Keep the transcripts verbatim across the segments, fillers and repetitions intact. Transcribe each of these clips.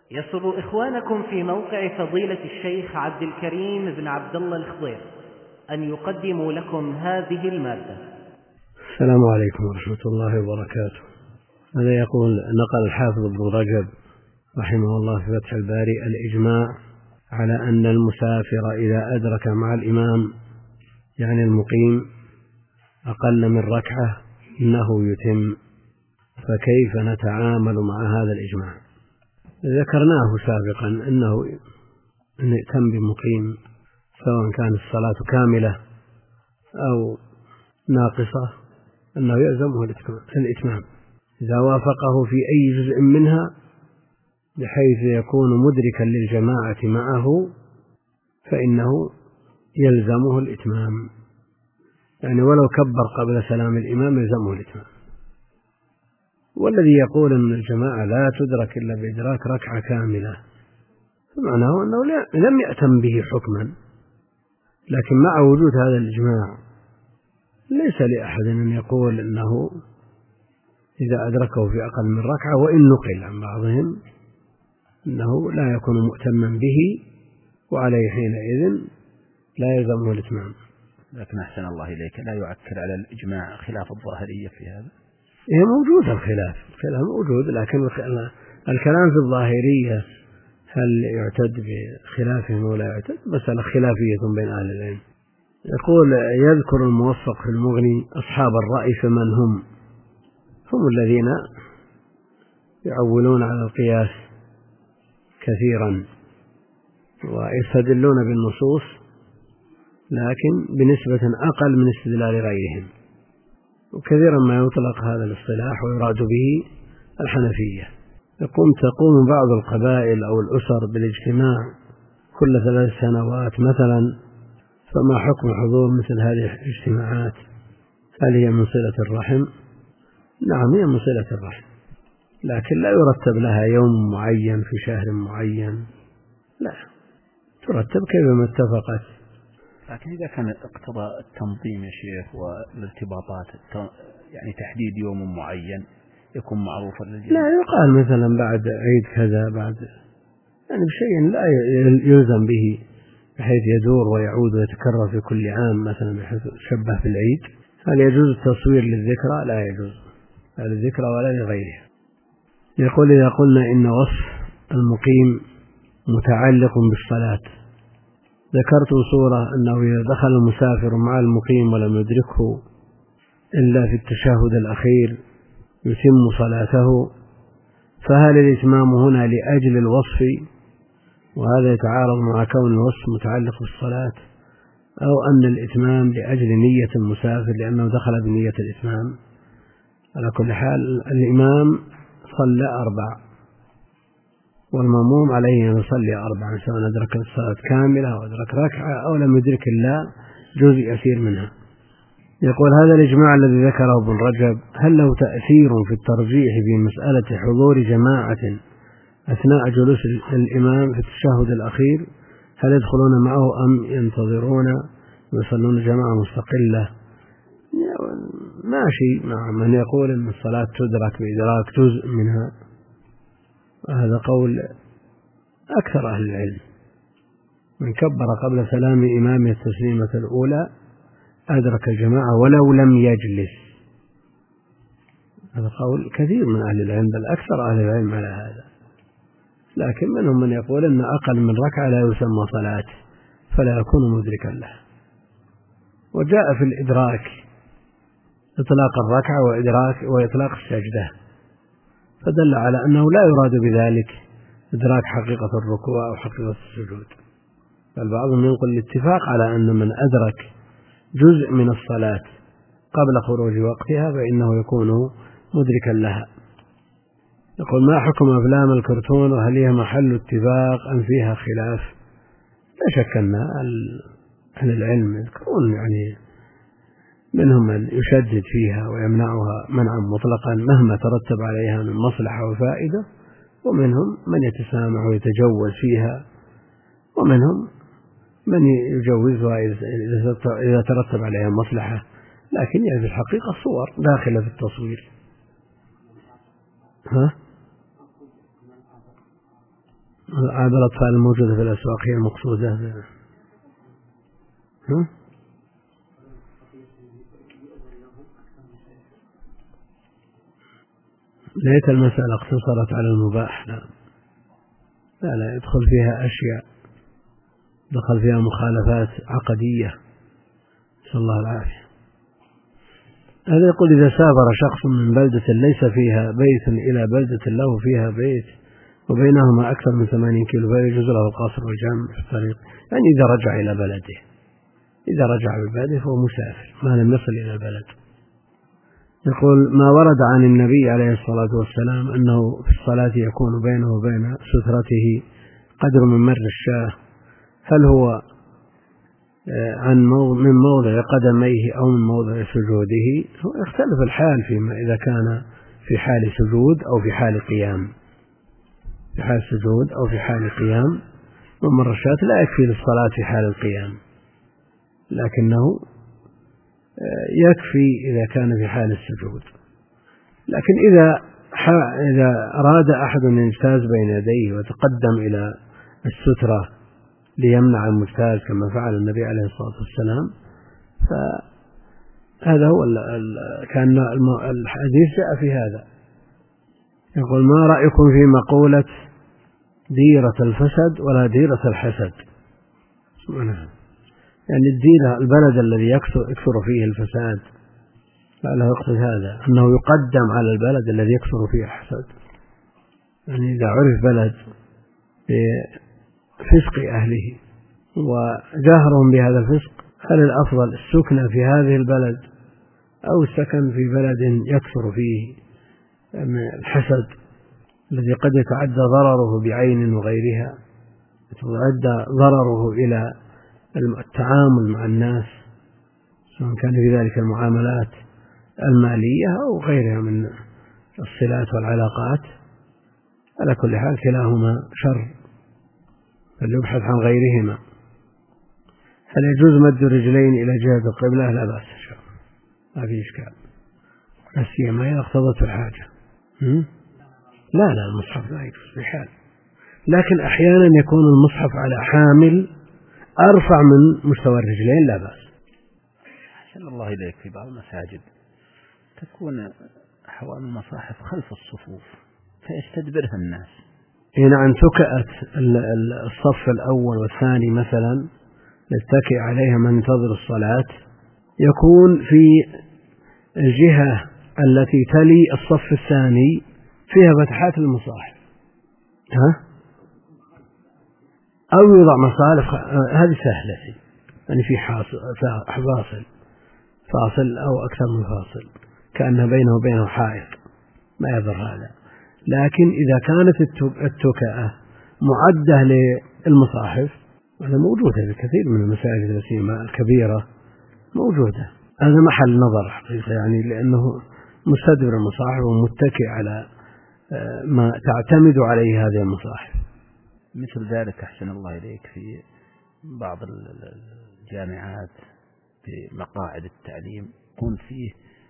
يسر إخوانكم في موقع فضيلة الشيخ عبد الكريم بن عبد الله الخضير أن يقدموا لكم هذه المادة. السلام عليكم ورحمة الله وبركاته. هذا يقول نقل الحافظ ابن رجب رحمه الله في فتح الباري الإجماع على أن المسافر إذا أدرك مع الإمام يعني المقيم أقل من ركعة إنه يتم، فكيف نتعامل مع هذا الإجماع؟ ذكرناه سابقا أنه أن يتم بمقيم سواء كانت الصلاة كاملة أو ناقصة أنه يلزمه الإتمام إذا وافقه في أي جزء منها بحيث يكون مدركا للجماعة معه فإنه يلزمه الإتمام، يعني ولو كبر قبل سلام الإمام يلزمه الإتمام. والذي يقول أن الجماعة لا تدرك إلا بإدراك ركعة كاملة فمعناه أنه لم يأتم به حكما، لكن مع وجود هذا الإجماع ليس لأحد أن يقول أنه إذا أدركه في أقل من ركعة، وإن نقل عن بعضهم أنه لا يكون مؤتما به وعليه حينئذ لا يلزمه الإتمام. لكن أحسن الله إليك لا يعكر على الإجماع خلاف الظاهرية في هذا؟ هي موجود الخلاف الخلاف موجود، لكن الكلام في الظاهرية هل يعتد بخلافهم ولا يعتد مسألة خلافية بين أهل العلم. يقول يذكر الموفق في المغني أصحاب الرأي فمن هم؟ هم الذين يعولون على القياس كثيرا ويستدلون بالنصوص لكن بنسبة أقل من استدلال غيرهم، وكثيرا ما يطلق هذا الاصطلاح ويراد به الحنفية. يقوم تقوم بعض القبائل أو الأسر بالاجتماع كل ثلاث سنوات مثلا، فما حكم حضور مثل هذه الاجتماعات؟ هل هي من صلة الرحم؟ نعم هي من صلة الرحم، لكن لا يرتب لها يوم معين في شهر معين، لا ترتب كيفما اتفقت. لكن إذا كان اقتضى التنظيم يا شيخ والارتباطات يعني تحديد يوم معين يكون معروفا للجميع، لا يقال مثلا بعد عيد كذا بعد يعني بشيء لا يلزم به بحيث يدور ويعود ويتكرر في كل عام مثلا بحيث شبه في العيد. هل يجوز التصوير للذكرى؟ لا يجوز، لا للذكرى ولا لغيرها. يقول إذا قلنا إن وصف المقيم متعلق بالصلاة، ذكرت صورة أنه إذا دخل المسافر مع المقيم ولم يدركه إلا في التشهد الأخير يتم صلاته، فهل الإتمام هنا لأجل الوصف وهذا يتعارض مع كون الوصف متعلق بالصلاة، أو أن الإتمام لأجل نية المسافر لأنه دخل بنية الإتمام؟ على كل حال الإمام صلى أربع والمأموم عليه أن يصلي أربعا سواء أدرك الصلاة كاملة أو أدرك ركعة أو لم يدرك إلا جزء يسير منها. يقول هذا الإجماع الذي ذكره ابن رجب هل له تأثير في الترجيح في مسألة حضور جماعة أثناء جلوس الإمام في التشهد الأخير؟ هل يدخلون معه أم ينتظرون ويصلون جماعة مستقلة؟ ماشي مع من يقول أن الصلاة تدرك بإدراك جزء منها، وهذا قول أكثر أهل العلم. من كبر قبل سلام إمامه التسليمة الأولى أدرك الجماعة ولو لم يجلس، هذا قول كثير من أهل العلم بل أكثر أهل العلم على هذا. لكن منهم من يقول أن أقل من ركعة لا يسمى صلاة فلا يكون مدركا لها. وجاء في الإدراك إطلاق الركعة وإدراك وإطلاق السجدة، فدل على أنه لا يراد بذلك إدراك حقيقة الركوع أو حقيقة السجود. بل بعضهم ينقل الاتفاق على أن من أدرك جزء من الصلاة قبل خروج وقتها فإنه يكون مدركا لها. يقول ما حكم أفلام الكرتون وهل هي محل اتفاق أم فيها خلاف؟ لا شك أن أهل العلم يذكرون يعني منهم من يشدد فيها ويمنعها منعا مطلقا مهما ترتب عليها من مصلحة وفائدة، ومنهم من يتسامح ويتجوز فيها، ومنهم من يجوزها إذا ترتب عليها مصلحة، لكن يعني في الحقيقة صور داخلة في التصوير. ها؟ عاب الأطفال الموجودة في الأسواق هي المقصودة. ليت المسألة اقتصرت على المباح. لا لا, لا يدخل فيها أشياء دخل فيها مخالفات عقدية، نسأل الله العافية. هذا يقول إذا سافر شخص من بلدة ليس فيها بيت إلى بلدة له فيها بيت وبينهما أكثر من ثمانين كيلو فيجوز له القصر والجمع في الطريق، يعني إذا رجع إلى بلده إذا رجع ببلده فهو مسافر ما لم يصل إلى البلد. يقول ما ورد عن النبي عليه الصلاة والسلام أنه في الصلاة يكون بينه وبين سترته قدر من مر الشاة، هل هو عن من موضع قدميه أو من موضع سجوده؟ هو يختلف الحال فيما إذا كان في حال سجود أو في حال قيام. في حال سجود أو في حال قيام ومر الشاة لا يكفي للصلاة في حال القيام، لكنه يكفي إذا كان في حال السجود. لكن إذا إذا أراد أحد أن يجتاز بين يديه وتقدم إلى السترة ليمنع المجتاز كما فعل النبي عليه الصلاة والسلام، فهذا هو كان الحديث جاء في هذا. يقول ما رأيكم في مقولة ديرة الفسد ولا ديرة الحسد؟ يعني الديرة البلد الذي يكثر فيه الفساد، لعله يقصد هذا أنه يقدم على البلد الذي يكثر فيه الحسد. يعني إذا عرف بلد بفسق أهله وجاهرهم بهذا الفسق، هل الأفضل السكن في هذه البلد أو السكن في بلد يكثر فيه الحسد الذي قد يتعدى ضرره بعين وغيرها، يتعدى ضرره إلى التعامل مع الناس سواء كان في ذلك المعاملات المالية أو غيرها من الصلات والعلاقات؟ على كل حال كلاهما شر، فليبحث عن غيرهما. هل يجوز مد الرجلين إلى جهة القبلة؟ لا بأس إن شاء الله، ما في إشكال، لا سيما إذا اقتضت الحاجة. لا لا المصحف لا يجوز بحال، لكن أحيانا يكون المصحف على حامل أرفع من مستوى الرجلين لا بأس. أحسن الله إليك، في بعض المساجد تكون حوامل المصاحف خلف الصفوف فيستدبرها الناس. هنا عن تكأت الصف الأول والثاني مثلا يتكئ عليها من ينتظر الصلاة، يكون في الجهة التي تلي الصف الثاني فيها فتحات المصاحف، ها؟ أو يوضع مصالح، هذه سهلة، يعني في فاصل فاصل أو أكثر من فاصل كأن بينه وبينه حائط، ما يضر هذا. لكن إذا كانت التكأة معدة للمصاحف، وهذا موجودة في كثير من المساجد السيما الكبيرة موجودة، هذا محل نظر حقيقة، يعني لأنه مستدبر المصاحف ومتكئ على ما تعتمد عليه هذه المصاحف. مثل ذلك أحسن الله إليك في بعض الجامعات في مقاعد التعليم يكون فيه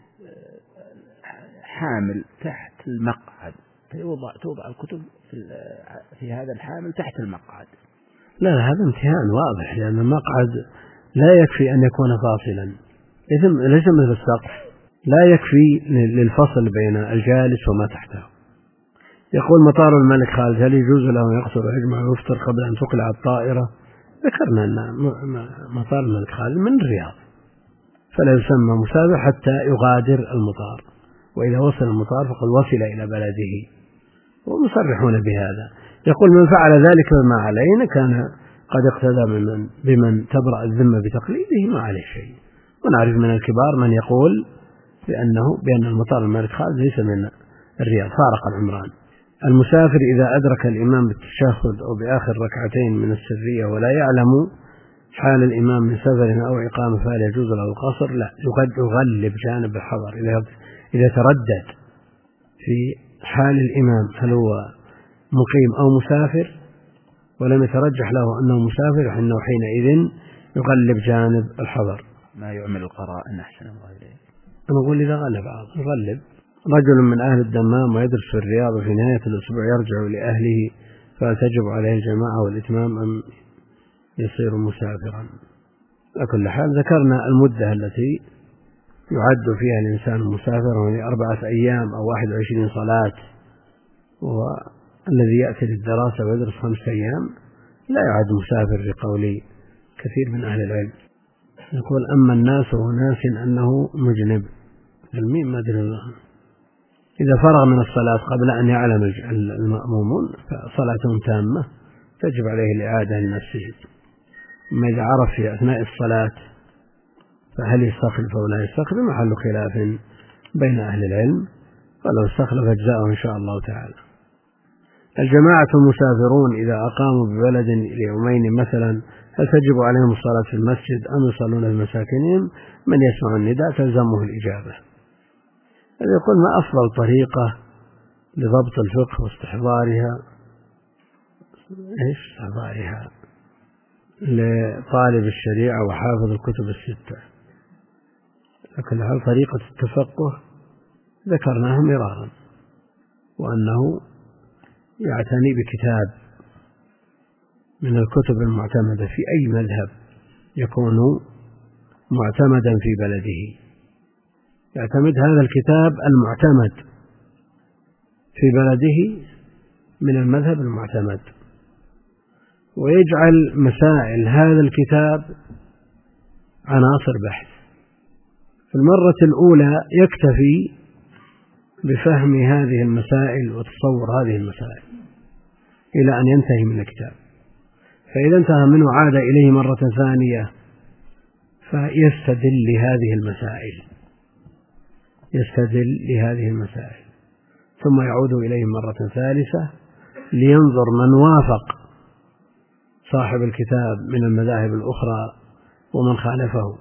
حامل تحت المقعد، فيوضع توضع الكتب في هذا الحامل تحت المقعد. لا هذا امتهان واضح، لأن المقعد لا يكفي أن يكون فاصلا، ليس مثل السقف، لا يكفي للفصل بين الجالس وما تحته. يقول مطار الملك خالد هل يجوز له أن يقصر ويجمع ويفطر قبل أن تقلع الطائرة؟ ذكرنا أن مطار الملك خالد من الرياض، فلا يسمى مسافر حتى يغادر المطار، وإذا وصل المطار فقد وصل إلى بلده، ومصرحون بهذا. يقول من فعل ذلك ما عليه كان قد اقتدى بمن, بمن تبرأ الذمة بتقليده ما عليه شيء. ونعرف من الكبار من يقول بأنه بأن المطار الملك خالد ليس من الرياض، فارق العمران. المسافر إذا أدرك الإمام بالتشهد أو بآخر ركعتين من السرية ولا يعلم حال الإمام من سفر أو إقامة فهل يجوز له القصر؟ لا، يغلب جانب الحضر. إذا تردد في حال الإمام هل هو مقيم أو مسافر ولم يترجح له أنه مسافر فإنه حينئذ يغلب جانب الحضر. ما يعمل القرائن أحسن الله إليه. أنا أقول إذا غلب يغلب. رجل من أهل الدمام ويدرس في الرياض وفي نهاية الأسبوع يرجع لأهله فتجب عليه الجماعة والإتمام أم يصير مسافرا. على كل حال ذكرنا المدة التي يعد فيها الإنسان مسافرا، وهي أربعة أيام أو واحد وعشرين صلاة، والذي يأتي للدراسة ويدرس خمسة أيام لا يعد مسافر لقول كثير من أهل العلم. يقول أما الناس وناس أنه مجنب، الميم ما أدري الله، إذا فرغ من الصلاة قبل أن يعلم المأمومون فصلاتهم تامة تجب عليه الإعادة لنفسه. أما إذا عرف في أثناء الصلاة فهل يستخلف أو لا يستخلف محل خلاف بين أهل العلم، ولو استخلف أجزاءه إن شاء الله تعالى. الجماعة المسافرون إذا أقاموا ببلد ليومين مثلا هل تجب عليهم الصلاة في المسجد أم يصلون في مساكنهم؟ من يسمع النداء تلزمه الإجابة. هذا يقول ما أفضل طريقة لضبط الفقه واستحضارها إيش استحضارها لطالب الشريعة وحافظ الكتب الستة؟ لكن هل طريقة التفقه ذكرناها مرارا، وأنه يعتني بكتاب من الكتب المعتمدة في أي مذهب يكون معتمدا في بلده، يعتمد هذا الكتاب المعتمد في بلده من المذهب المعتمد، ويجعل مسائل هذا الكتاب عناصر بحث. في المرة الأولى يكتفي بفهم هذه المسائل وتصور هذه المسائل إلى أن ينتهي من الكتاب، فإذا انتهى منه عاد إليه مرة ثانية فيستدل لهذه المسائل يستدل لهذه المسائل ثم يعود إليه مرة ثالثة لينظر من وافق صاحب الكتاب من المذاهب الأخرى ومن خالفه،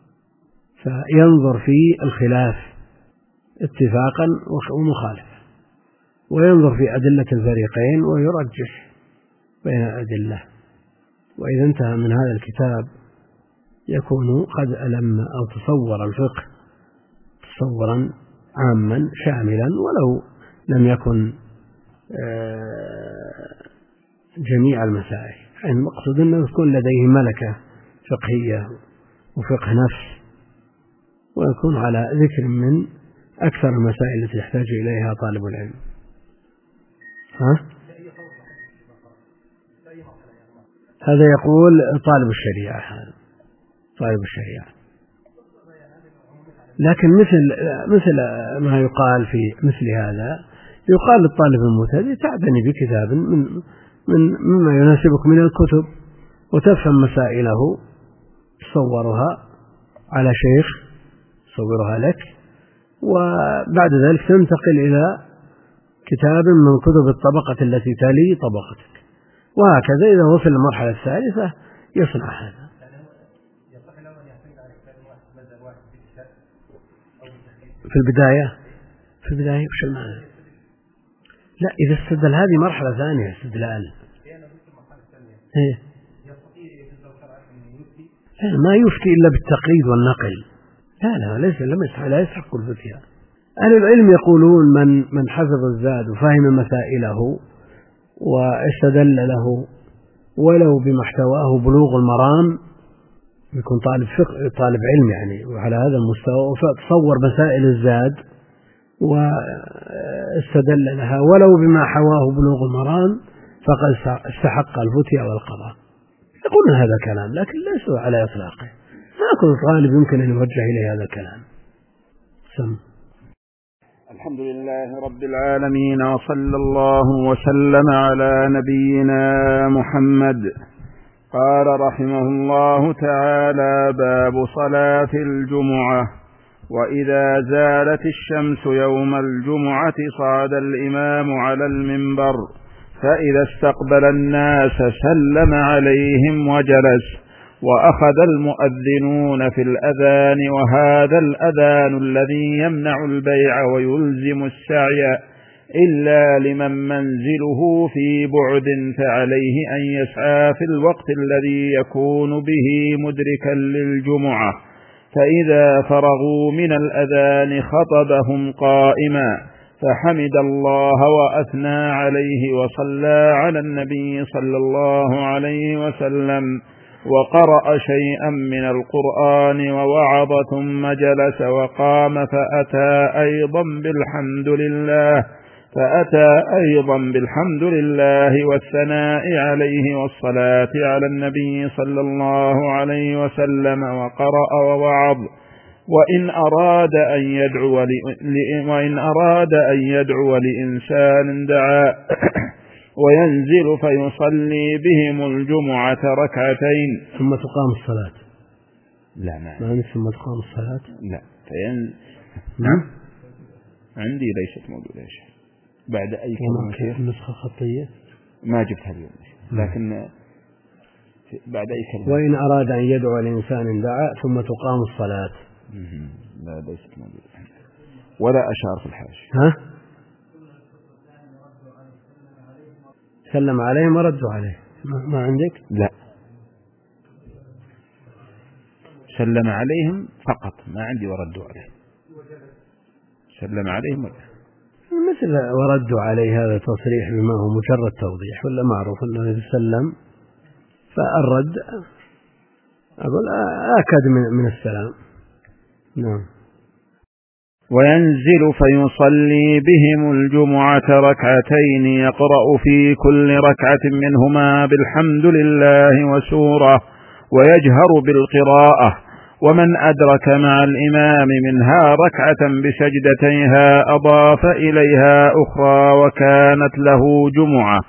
فينظر في الخلاف اتفاقا ومخالفة، وينظر في أدلة الفريقين ويرجح بين الأدلة. وإذا انتهى من هذا الكتاب يكون قد ألم أو تصور الفقه تصورا عاما شاملا، ولو لم يكن جميع المسائل. يعني المقصود أنه يكون لديه ملكة فقهية وفقه نفس، ويكون على ذكر من أكثر المسائل التي يحتاج إليها طالب العلم. ها؟ هذا يقول طالب الشريعة هذا طالب الشريعة، لكن مثل مثل ما يقال في مثل هذا يقال للطالب المبتدئ تعتني بكتاب من من مما يناسبك من الكتب وتفهم مسائله، تصورها على شيخ يصورها لك، وبعد ذلك تنتقل إلى كتاب من كتب الطبقة التي تلي طبقتك، وهكذا. إذا وصل للمرحلة الثالثة يصنع هذا. في البداية في البداية وش المعنى؟ لا، إذا استدل هذه مرحلة ثانية استدلال. إيه؟ لا، ما يفتي إلا بالتقليد والنقل. لا لا ليس لم يستحق لا يستحق الفتيا. أهل العلم يقولون من من حفظ الزاد وفهم مسائله واستدل له ولو بمحتواه بلوغ المرام، يكون طالب فقه طالب علم يعني وعلى هذا المستوى، فتصور مسائل الزاد واستدل لها ولو بما حواه بلوغ المرام فقد استحق الفتيا والقضاء. يقولون هذا كلام لكن ليس على إطلاقه، ما كل طالب يمكن أن يوجه إليه هذا الكلام. سم. الحمد لله رب العالمين، وصلى الله وسلم على نبينا محمد. قال رحمه الله تعالى: باب صلاة الجمعة. وإذا زالت الشمس يوم الجمعة صعد الإمام على المنبر، فإذا استقبل الناس سلم عليهم وجلس، وأخذ المؤذنون في الأذان، وهذا الأذان الذي يمنع البيع ويلزم السعي إلا لمن منزله في بعد، فعليه أن يسعى في الوقت الذي يكون به مدركا للجمعة. فإذا فرغوا من الأذان خطبهم قائما، فحمد الله وأثنى عليه وصلى على النبي صلى الله عليه وسلم وقرأ شيئا من القرآن ووعظ ثم جلس وقام فأتى أيضا بالحمد لله فأتى أيضا بالحمد لله والثناء عليه والصلاة على النبي صلى الله عليه وسلم وقرأ ووعظ وإن أراد أن يدعو وإن أراد أن يدعو لإنسان دعا وينزل فيصلي بهم الجمعة ركعتين ثم تقام الصلاة. لا ما ما ثم تقام الصلاة. لا فين نعم عندي ليست موجودة شيء بعد أي كلمة. نسخة خطية ما جبتها اليوم لكن بعد أي كلمة. وإن أراد أن يدعو لإنسان دعا ثم تقام الصلاة. لا ليست موجودة ولا أشار في الحاشية. ها سلم عليهم وردوا عليه. ما عندك؟ لا سلم عليهم فقط ما عندي وردوا عليه. سلم عليهم ولا مثل وردوا عليه هذا تصريح بما هو مجرد توضيح ولا معروف أنه يسلم فالرد أقول آكد من السلام. نعم. وينزل فيصلي بهم الجمعة ركعتين يقرأ في كل ركعة منهما بالحمد لله وسورة ويجهر بالقراءة ومن أدرك مع الإمام منها ركعة بسجدتيها أضاف إليها أخرى وكانت له جمعة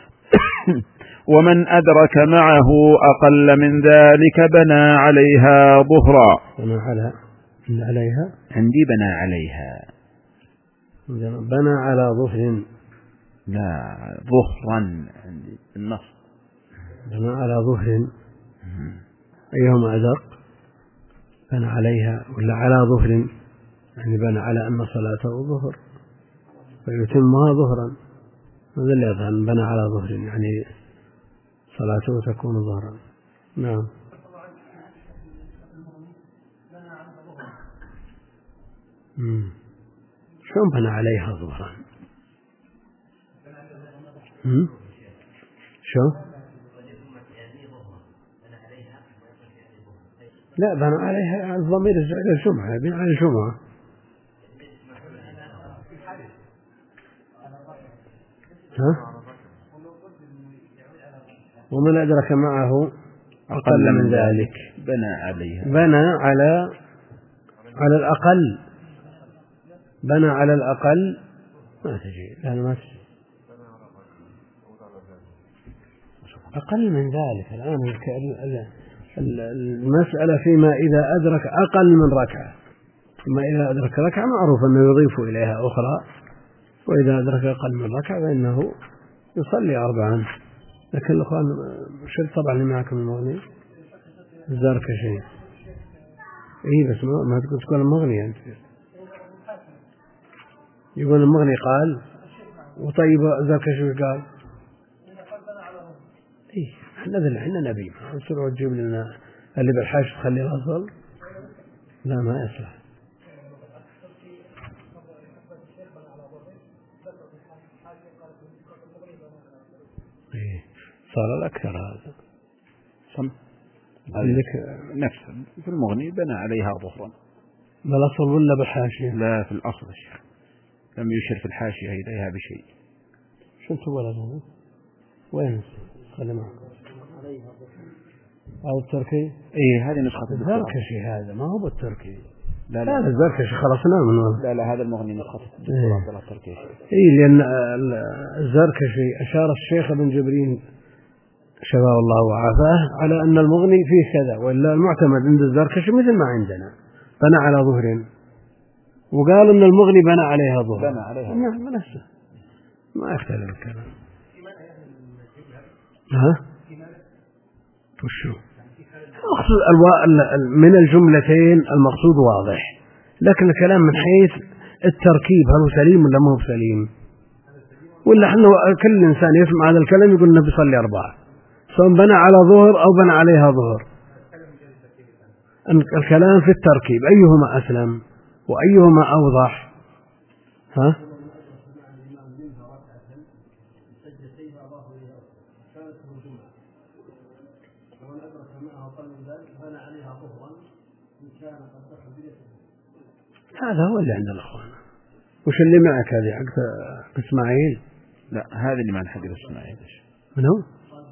ومن أدرك معه أقل من ذلك بنى عليها ظهرا. بنى على عليها عندي بنى عليها بنى على ظهر. لا ظهرا عندي النص بنى على ظهر أيهما أدق بنى عليها ولا على ظهر يعني بنى على أن صلاته ظهر فيتمها ظهرا. هذا اللي يظهر بنى على ظهر يعني صلاته تكون ظهرا. نعم. مم. شلون بنى عليها ظهرا؟ شو؟ لا بنى عليها الضمير الجمعة بنى على الجمعة. ها؟ ومن أدرك معه أقل من ذلك بنى عليها بنى على على الأقل بنى على الأقل ما تجي لا ما تجي أقل من ذلك. الآن المسألة فيما إذا أدرك أقل من ركعة. فيما إذا أدرك ركعة معروف أنه يضيف إليها أخرى وإذا أدرك أقل من ركعة فإنه يصلي أربعا. لكن الأخوان شو طبعا اللي معكم المغني الزركشي إيه بس ما تقول تكون المغني أنت. يقول المغني قال وطيب زركشي قال إيه احنا ذل احنا نبي نصير وتجيب لنا اللي بالحاج تخليه الأفضل. لا ما يصلح. إيه صار الأكثر هذا سم لك نفس في المغني بنى عليها ظهرا بالأصل ولا بالحاشية؟ لا في الأصل الشيخ لم يشر في الحاشية إليها بشيء. شو تقول هذا؟ وين خلي معك هذا التركي؟ إيه هذه نسخة الزركشي هذا ما هو بالتركي. لا لا هذا الزركشي خلصنا منه. لا لا هذا المغني نسخة إيه. عبد الله التركي. إيه لأن الزركشي أشار الشيخ ابن جبرين شفاه الله وعافاه على أن المغني فيه كذا ولا المعتمد عند الزركشي مثل ما عندنا بنى على ظهر وقال أن المغني بنى عليها ظهر. بنى عليها نعم نفسه ما يختلف الكلام. ها وشو المقصود من الجملتين المقصود واضح لكن الكلام من حيث التركيب هل هو سليم ولا ما هو سليم ولا احنا كل إنسان يسمع هذا الكلام يقول النبي صلي أربعة سواء بنى على ظهر أو بنى عليها ظهر. الكلام في التركيب أيهما أسلم وأيهما أوضح. ها هذا هو اللي عند الأخوان. وش اللي معك هذه حق إسماعيل؟ لا هذا اللي معنا حق إسماعيل. من هو؟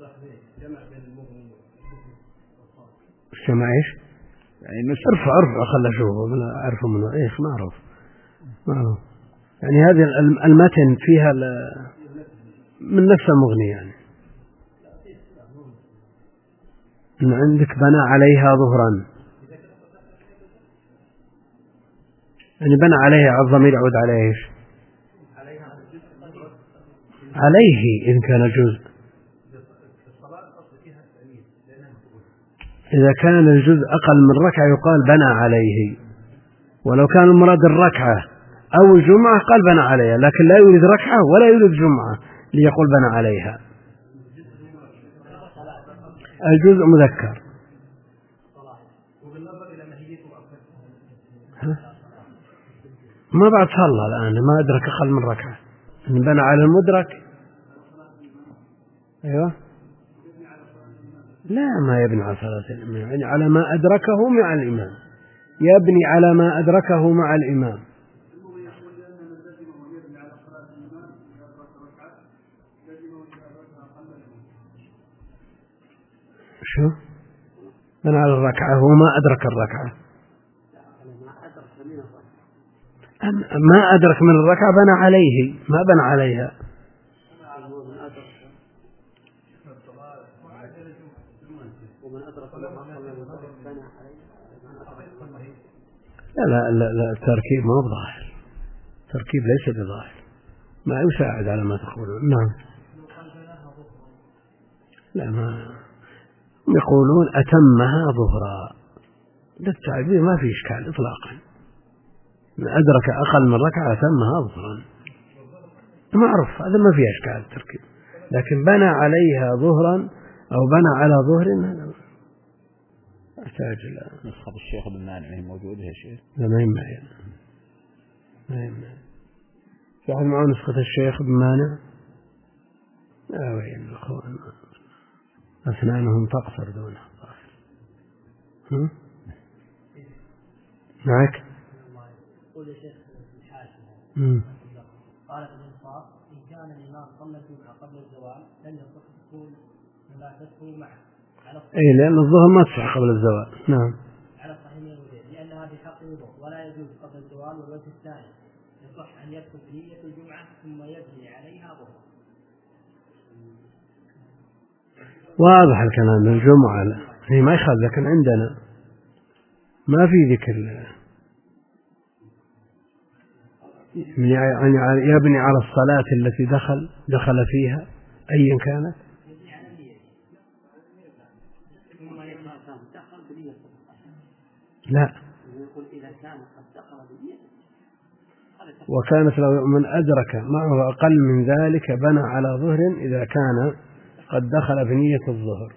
الجمع إيش؟ يعني ارفع ارفع خل أشوفه من أعرفه منه إيش معروف معروف. يعني هذه المتن فيها من نفس المغني يعني إن عندك بنى عليها ظهرا، يعني بنى عليها الضمير يعود عليه إيش؟ عليه إن كان جزء. إذا كان الجزء أقل من ركعة يقال بنى عليه، ولو كان المراد الركعة أو الجمعة قال بنى عليها، لكن لا يريد ركعة ولا يريد جمعة ليقول بنى عليها. الجزء مذكر. ما بعد صلى الآن ما أدرك أقل من ركعة، إن بنى على المدرك. أيوة لا ما يبني على صلاة الإمام، يعني على ما أدركه مع الإمام، يبني على ما أدركه مع الإمام. شو بنى على الركعة هو ما أدرك الركعة، ما أدرك من الركعة بنى عليه ما بنى عليها. لا لا لا, لا التركيب ما هو ظاهر، التركيب ليس بظاهر، ما يساعد على ما تقولون. نعم لا ما يقولون أتمها ظهرا، للتعبير ما في إشكال إطلاقا، من أدرك أقل من ركعة أتمها ظهرا معروف، هذا ما في إشكال التركيب. لكن بنى عليها ظهرا أو بنى على ظهر هذا أحتاج إلى نسخة الشيخ بن مانع موجودة يا شيخ؟ لا ما يمنع ما يمنع. في أحد معه نسخة الشيخ بن مانع؟ لا وين الأخوان أسنانهم تقصر دونها. هم؟ معك؟ قول يا شيخ الحاشم قال في الإنصاف إن كان الإمام صلى الجمعة قبل الزوال لم يصح تكون مباشرته معه. أي لأن الظهر ما تصح قبل الزوال. نعم على الصحيحين لأنها بحق الوضوء ولا يجوز قبل الزوال. والوجه الثاني يصح أن يدخل بنية الجمعة ثم يبني عليها ظهر. واضح الكلام. الجمعة هي ما يخالف، لكن عندنا ما في ذكر يعني يبني على الصلاة التي دخل دخل فيها أيا كانت. لا وكانت لو من أدرك معه أقل من ذلك بنى على ظهر إذا كان قد دخل بنية الظهر.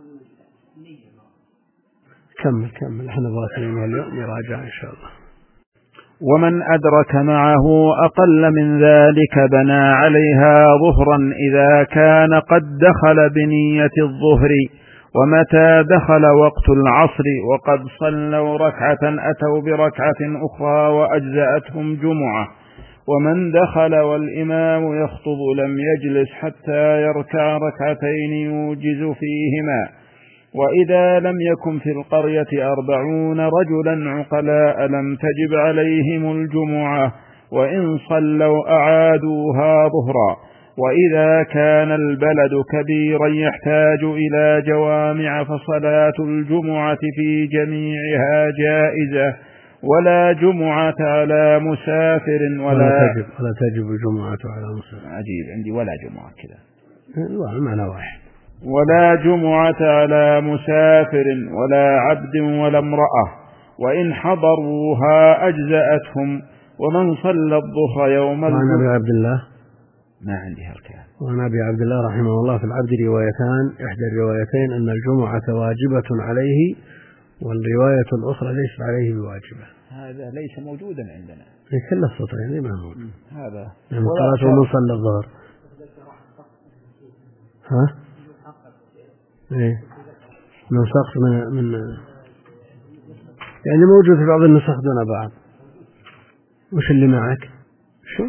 كمل كمل احنا باقيين اليوم يراجع إن شاء الله. ومن أدرك معه أقل من ذلك بنى عليها ظهرا إذا كان قد دخل بنية الظهر. ومتى دخل وقت العصر وقد صلوا ركعة أتوا بركعة أخرى وأجزأتهم جمعة. ومن دخل والإمام يخطب لم يجلس حتى يركع ركعتين يوجز فيهما. وإذا لم يكن في القرية أربعون رجلا عقلاء لم تجب عليهم الجمعة، وإن صلوا أعادوها ظهرا. وإذا كان البلد كبيرا يحتاج إلى جوامع فصلاة الجمعة في جميعها جائزة، ولا جمعة على مسافر ولا, ولا تجب ولا تجب الجمعة على مسافر. عجيب عندي ولا جمعة كذا المعنى واحد. ولا جمعة على مسافر ولا عبد ولا امرأة، وإن حضروها أجزأتهم. ومن صلى الظهر يوم وعن أبي عبد الله ما عندي هالكلام. وعن أبي عبد الله رحمه الله في العبد روايتان، إحدى الروايتين أن الجمعة واجبة عليه، والرواية الأخرى ليس عليه بواجبة. هذا ليس موجودا عندنا في كل السطرين ما موجود هذا. يعني قرأت ومن صلى الظهر. ها؟ إيه؟ من سقط من من يعني موجود في بعض النسخ دون بعض. وش اللي معك؟ شو؟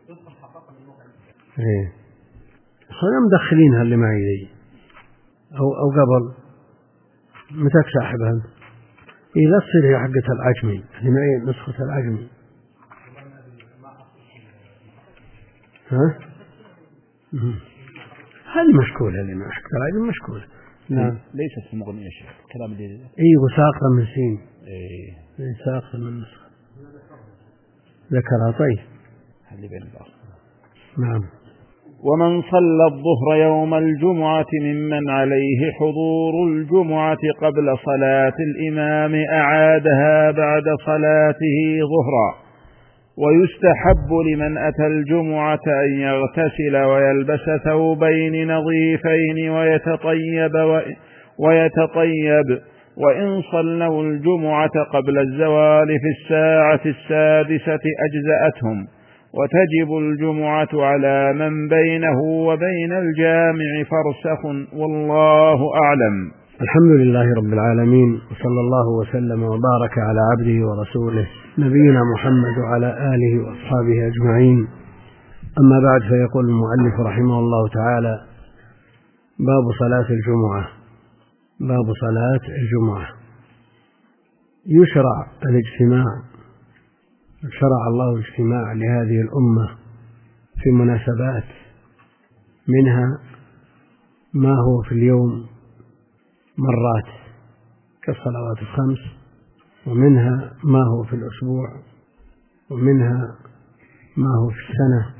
ايه خلينا مدخلينها اللي معي دي او او قبل متى ساحبها انت؟ ايه لا تصير هي حقتها العجمي اللي معي نسختها العجمي. ها؟ هذه مشكولة اللي معك العجمي مشكولة. نعم ليست في المغنية يا شيخ الكلام اللي اي وساقطة من سين. ايه ساقطة من نسخة ذكرها. طيب اللي بين البعض. نعم. ومن صلى الظهر يوم الجمعة ممن عليه حضور الجمعة قبل صلاة الإمام أعادها بعد صلاته ظهرا. ويستحب لمن أتى الجمعة أن يغتسل ويلبس ثوبين نظيفين ويتطيب, ويتطيب وإن صلوا الجمعة قبل الزوال في الساعة السادسة أجزأتهم. وتجب الجمعة على من بينه وبين الجامع فرسخ والله أعلم. الحمد لله رب العالمين، وصلى الله وسلم وبارك على عبده ورسوله نبينا محمد وعلى آله وأصحابه أجمعين. أما بعد، فيقول المؤلف رحمه الله تعالى: باب صلاة الجمعة. باب صلاة الجمعة. يشرع الاجتماع، شرع الله الاجتماع لهذه الأمة في مناسبات، منها ما هو في اليوم مرات كالصلوات الخمس، ومنها ما هو في الأسبوع، ومنها ما هو في السنة.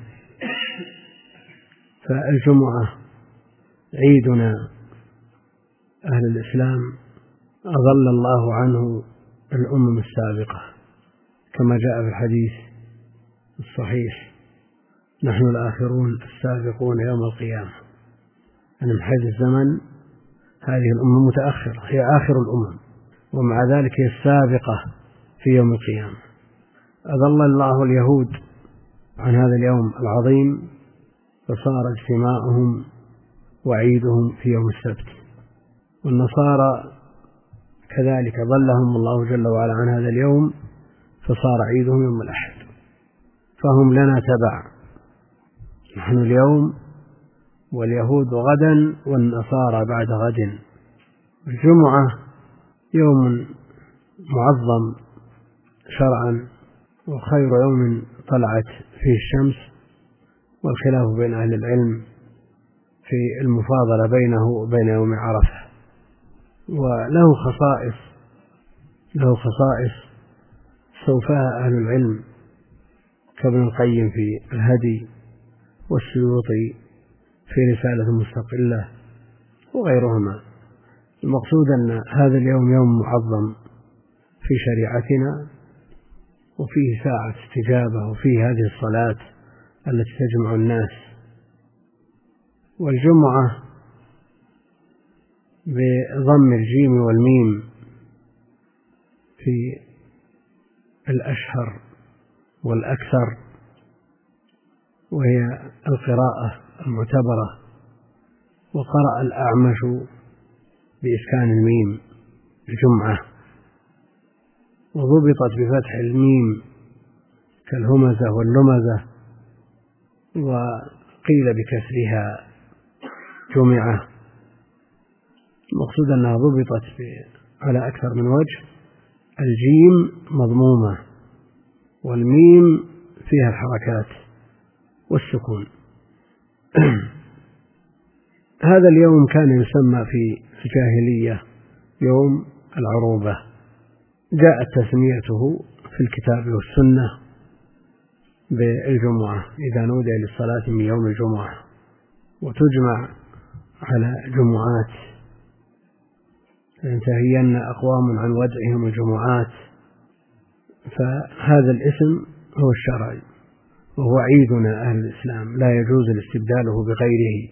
فالجمعة عيدنا أهل الإسلام أظل الله عنه الأمم السابقة، كما جاء في الحديث الصحيح: نحن الآخرون السابقون يوم القيامة. أنا من حيث الزمن هذه الأمة متأخرة، هي آخر الأمم، ومع ذلك هي السابقة في يوم القيامة. أظل الله اليهود عن هذا اليوم العظيم، فصار اجتماعهم وعيدهم في يوم السبت. والنصارى كذلك ظلهم الله جل وعلا عن هذا اليوم، فصار عيدهم يوم الأحد. فهم لنا تبع، نحن اليوم واليهود غدا والنصارى بعد غد. الجمعة يوم معظم شرعا، وخير يوم طلعت فيه الشمس، والخلاف بين أهل العلم في المفاضلة بينه وبين يوم عرفة. وله خصائص له خصائص استوفاها أهل العلم كابن القيم في الهدي، والسيوطي في رسالة مستقلة، وغيرهما. المقصود أن هذا اليوم يوم معظم في شريعتنا، وفيه ساعة استجابة، وفيه هذه الصلاة التي تجمع الناس. والجمعة بضم الجيم والميم في الأشهر والأكثر، وهي القراءة المعتبرة. وقرأ الأعمش بإسكان الميم الجمعة، وضبطت بفتح الميم كالهمزة واللمزة، وقيل بكسرها جمعة. المقصود أنها ضبطت على أكثر من وجه. الجيم مضمومة، والميم فيها الحركات والسكون. هذا اليوم كان يسمى في الجاهلية يوم العروبة. جاءت تسميته في الكتاب والسنة بالجمعة إذا نودي للصلاة من يوم الجمعة، وتجمع على جمعات، فينتهين أقوام عن ودعهم الجمعات. فهذا الاسم هو الشرعي، وهو عيدنا أهل الإسلام، لا يجوز الاستبداله بغيره،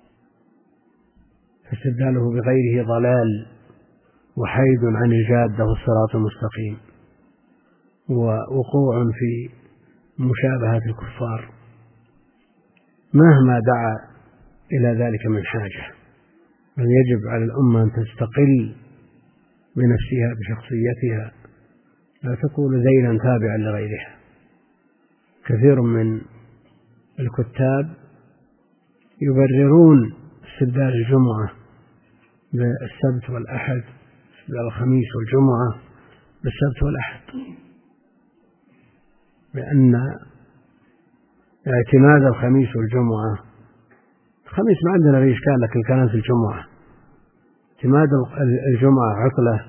فاستبداله بغيره ضلال وحيد عن الجادة والصراط المستقيم، ووقوع في مشابهة الكفار مهما دعا إلى ذلك من حاجة. بل يجب على الأمة أن تستقل بنفسها بشخصيتها، لا تكون ذيلا تابعا لغيرها. كثير من الكتاب يبررون استبدال الجمعة بالسبت والأحد، استبدال الخميس والجمعة بالسبت والأحد، لأن اعتماد الخميس والجمعة، الخميس ما عندنا في إشكال، لكن كانت الجمعة اعتماد الجمعة عطلة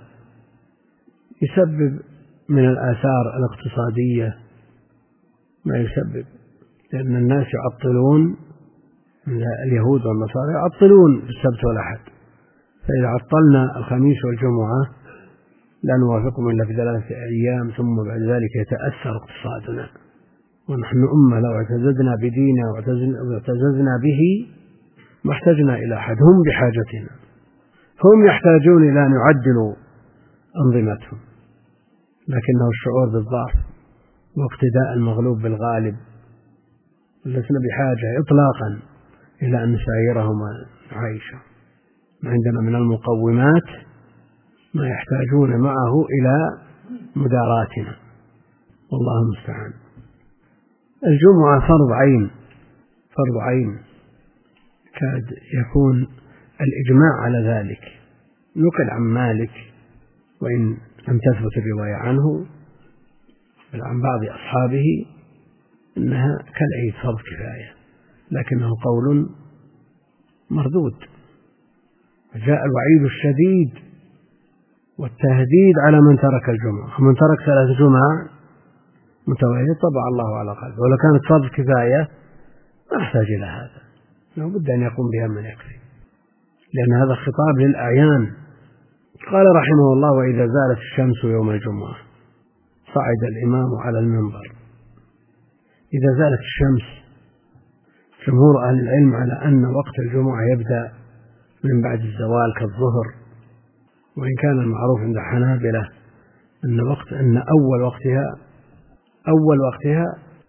يسبب من الآثار الاقتصادية ما يسبب، لأن الناس يعطلون، اليهود والنصارى يعطلون في السبت والأحد، فإذا عطلنا الخميس والجمعة لا نوافقهم إلا في ثلاثة أيام، ثم بعد ذلك يتأثر اقتصادنا. ونحن أمة لو اعتززنا بديننا واعتززنا به ما احتجنا إلى أحد، هم بحاجتنا، هم يحتاجون إلى أن يعدلوا أنظمتهم، لكنه الشعور بالضعف واقتداء المغلوب بالغالب، لسنا بحاجة إطلاقا إلى أن نسايرهم عيشا. عندنا من المقومات ما يحتاجون معه إلى مداراتنا، والله المستعان. الجمعة فرض عين، فرض عين كاد يكون الإجماع على ذلك، نقل عن مالك وإن لم تثبت الرواية عنه، بل عن بعض أصحابه إنها كالعيد فرض كفاية، لكنه قول مردود. جاء الوعيد الشديد والتهديد على من ترك الجمعة، ومن ترك ثلاث جمع متوالية طبع الله على قلبه، ولو كانت فرض كفاية ما أحتاج إلى هذا، لابد أن يقوم بها من يكفي، لأن هذا خطاب للأعيان. قال رحمه الله: وإذا زالت الشمس يوم الجمعة صعد الإمام على المنبر. إذا زالت الشمس، جمهور أهل العلم على أن وقت الجمعة يبدأ من بعد الزوال كالظهر، وإن كان المعروف عند الحنابلة أن وقت أن أول وقتها أول وقتها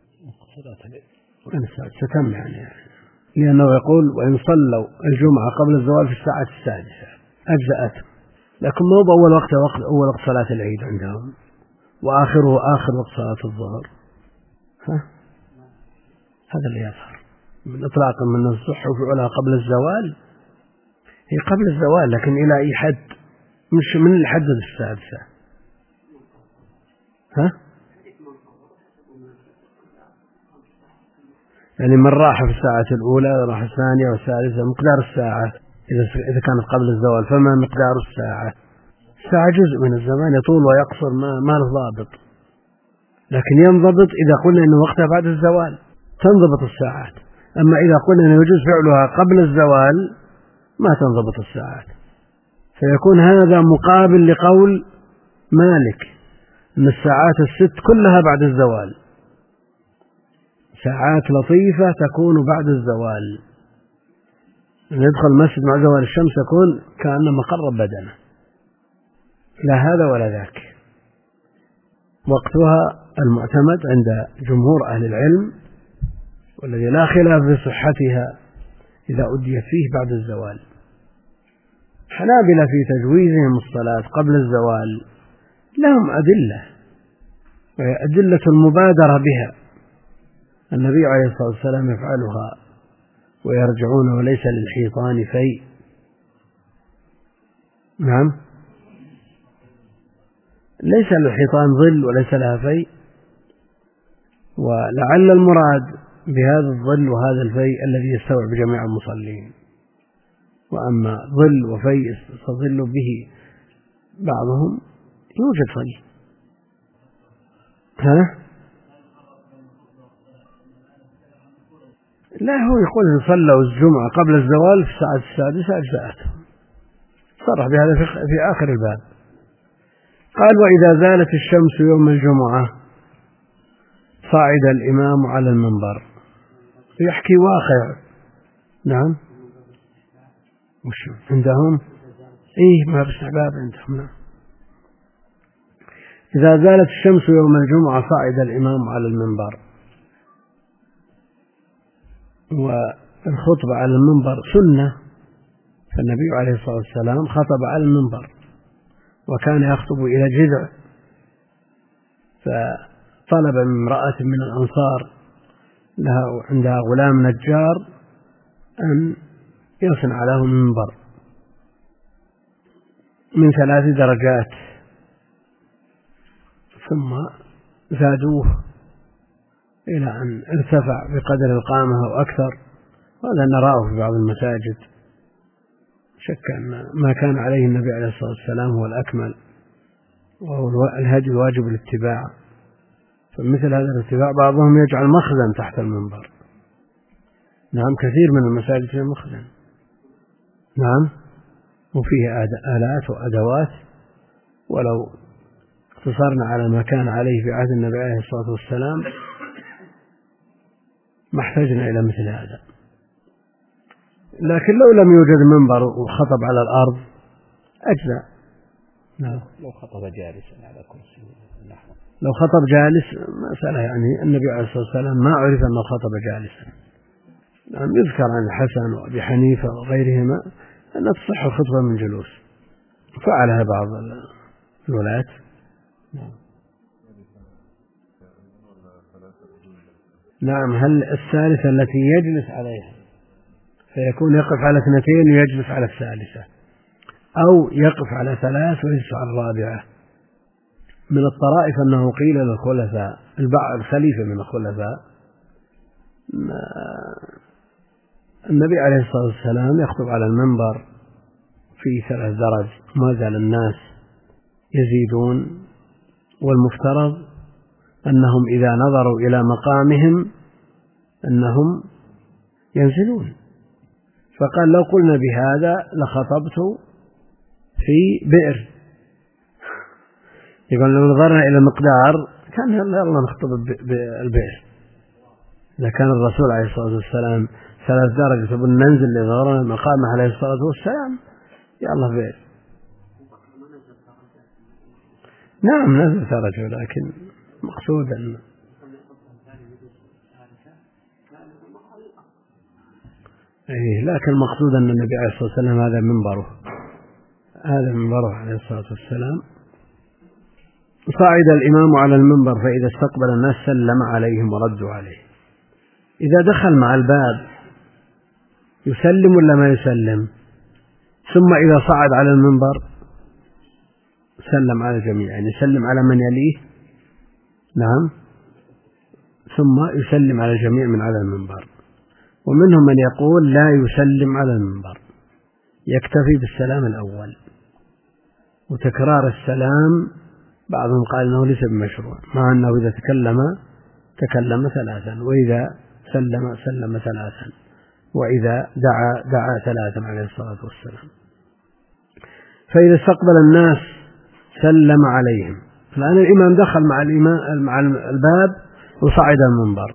ستم، يعني لأنه يقول: وإن صلوا الجمعة قبل الزوال في الساعة السادسة أجزأتهم، لكن ما هو أول وقت وقت أول وقت صلاة العيد عندهم، وآخره آخر وقت صلاة الظهر. ها؟ هذا اللي يظهر من إطلاق من الصح وفعلها قبل الزوال، هي قبل الزوال، لكن إلى أي حد؟ مش من الحد السادسة. ها؟ يعني من راح في الساعة الأولى راح الثانية والثالثة، مقدار الساعة إذا إذا كانت قبل الزوال فما مقدار الساعة؟ الساعة جزء من الزمان يطول ويقصر، ما ما له ضابط، لكن ينضبط إذا قلنا إنه وقتها بعد الزوال تنضبط الساعات. أما إذا قلنا إنه يجوز فعلها قبل الزوال ما تنضبط الساعات، فيكون هذا مقابل لقول مالك أن الساعات الست كلها بعد الزوال، ساعات لطيفة تكون بعد الزوال. ندخل المسجد مع زوال الشمس يكون كأنما قرب بدنه، لا هذا ولا ذاك. وقتها المعتمد عند جمهور أهل العلم والذي لا خلاف في صحتها إذا أديت فيه بعد الزوال. حنابلة في تجويزهم الصلاة قبل الزوال لهم أدلة، وهي أدلة المبادرة بها. النبي عليه الصلاة والسلام يفعلها ويرجعون وليس للحيطان في. نعم، ليس للحيطان ظل وليس لها في، ولعل المراد بهذا الظل وهذا الفي الذي يستوعب جميع المصلين، وأما ظل وفي يستظل به بعضهم يوجد في. ها؟ لا، هو يقول إن صلوا الجمعة قبل الزوال في الساعة السادسة أجزأتهم، صرح بهذا في آخر الباب. قال: وإذا زالت الشمس يوم الجمعة صعد الإمام على المنبر. يحكي واقع. نعم، وش عندهم؟ إيه، ما باستحباب عندهم. نعم. إذا زالت الشمس يوم الجمعة صعد الإمام على المنبر. والخطبة على المنبر سنة فالنبي عليه الصلاة والسلام خطب على المنبر وكان يخطب إلى جذع، فطلب من امرأة من الأنصار لها عندها غلام نجار أن يصنع له منبر من ثلاث درجات، ثم زادوه إلى أن ارتفع بقدر القامة أو أكثر. هذا نراه في بعض المساجد. شك أن ما كان عليه النبي عليه الصلاة والسلام هو الأكمل، وهو الهدي الواجب الاتباع. فمثل هذا الاتباع بعضهم يجعل مخزن تحت المنبر. نعم، كثير من المساجد فيها مخزن. نعم، وفيه آلات وأدوات. ولو اقتصرنا على ما كان عليه في عهد النبي عليه الصلاة والسلام ما احتاجنا إلى مثل هذا. لكن لو لم يوجد منبر وخطب على الأرض أجزاء. نعم. لو خطب جالسا على كرسي نحو. لو خطب جالس مسألة، يعني النبي عليه الصلاة والسلام ما عرف أنه خطب جالسا. نعم، يذكر عن الحسن وأبي حنيفة وغيرهما أن تصح الخطبة من جلوس، فعلها بعض الولاة. نعم. نعم، هل الثالثة التي يجلس عليها فيكون يقف على اثنتين ويجلس على الثالثة، أو يقف على ثلاث ويجلس على الرابعة؟ من الطرائف أنه قيل للخلفاء، الخليفة من الخلفاء، النبي عليه الصلاة والسلام يخطب على المنبر في ثلاث درج، ما زال الناس يزيدون، والمفترض أنهم إذا نظروا إلى مقامهم أنهم ينزلون. فقال لو قلنا بهذا لخطبت في بئر. يقول لو نظرنا إلى المقدار كان يلا نخطب بالبئر. إذا كان الرسول عليه الصلاة والسلام ثلاث درجة يقول ننزل لظهرنا مقامه عليه الصلاة والسلام، يا الله بئر. نعم نزل درجة، لكن مقصود أن إيه لكن المقصود أن النبي عليه الصلاة والسلام هذا منبره، هذا منبره عليه الصلاة والسلام. صعد الإمام على المنبر فإذا استقبل الناس سلم عليهم وردوا عليه. إذا دخل مع الباب يسلم ولا ما يسلم؟ ثم إذا صعد على المنبر سلم على الجميع، يعني يسلم على من يليه. نعم، ثم يسلم على الجميع من على المنبر. ومنهم من يقول لا يسلم على المنبر، يكتفي بالسلام الأول، وتكرار السلام بعضهم قال أنه ليس بمشروع، مع أنه إذا تكلم تكلم ثلاثا، وإذا سلم سلم ثلاثا، وإذا دعا دعا ثلاثا عليه الصلاة والسلام. فإذا استقبل الناس سلم عليهم. الآن الإمام دخل مع الإمام مع الباب وصعد المنبر،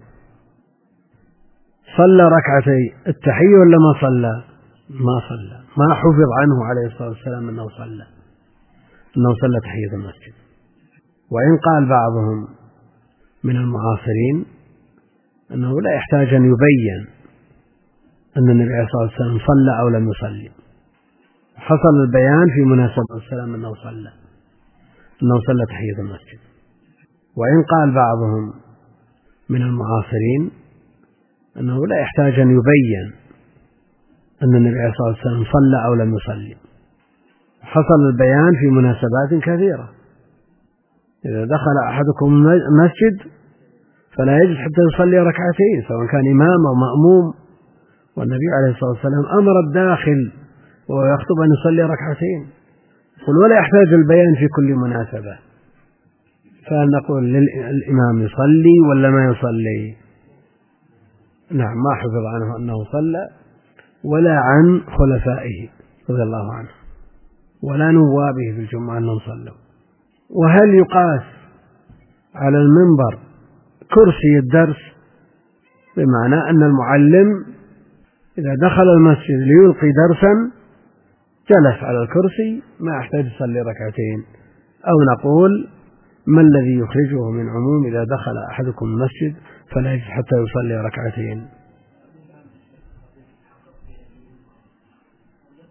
صلى ركعتي التحية ولا ما صلى؟ ما صلى، ما حفظ عنه عليه الصلاة والسلام أنه صلى أنه صلى تحية المسجد. وإن قال بعضهم من المعاصرين أنه لا يحتاج أن يبين أن النبي عليه الصلاة والسلام صلى أو لم يصلي، حصل البيان في مناسبة السلام أنه صلى أنه صلى تحية المسجد. وإن قال بعضهم من المعاصرين أنه لا يحتاج أن يبين أن النبي عليه الصلاة والسلام صلى أو لم يصلي، حصل البيان في مناسبات كثيرة. إذا دخل أحدكم مسجد فلا يجب حتى يصلي ركعتين، سواء كان إمام أو مأموم، والنبي عليه الصلاة والسلام أمر الداخل وهو يخطب أن يصلي ركعتين، قل ولا يحتاج البيان في كل مناسبة. فنقول للإمام يصلي ولا ما يصلي؟ نعم، ما حفظ عنه أنه صلى ولا عن خلفائه رضي الله عنه ولا نوابه في الجمعة أنهم صلوا. وهل يقاس على المنبر كرسي الدرس؟ بمعنى أن المعلم إذا دخل المسجد ليلقي درسا جلس على الكرسي ما يحتاج يصلي ركعتين، أو نقول ما الذي يخرجه من عموم إذا دخل أحدكم المسجد فلا يجب حتى يصلي ركعتين؟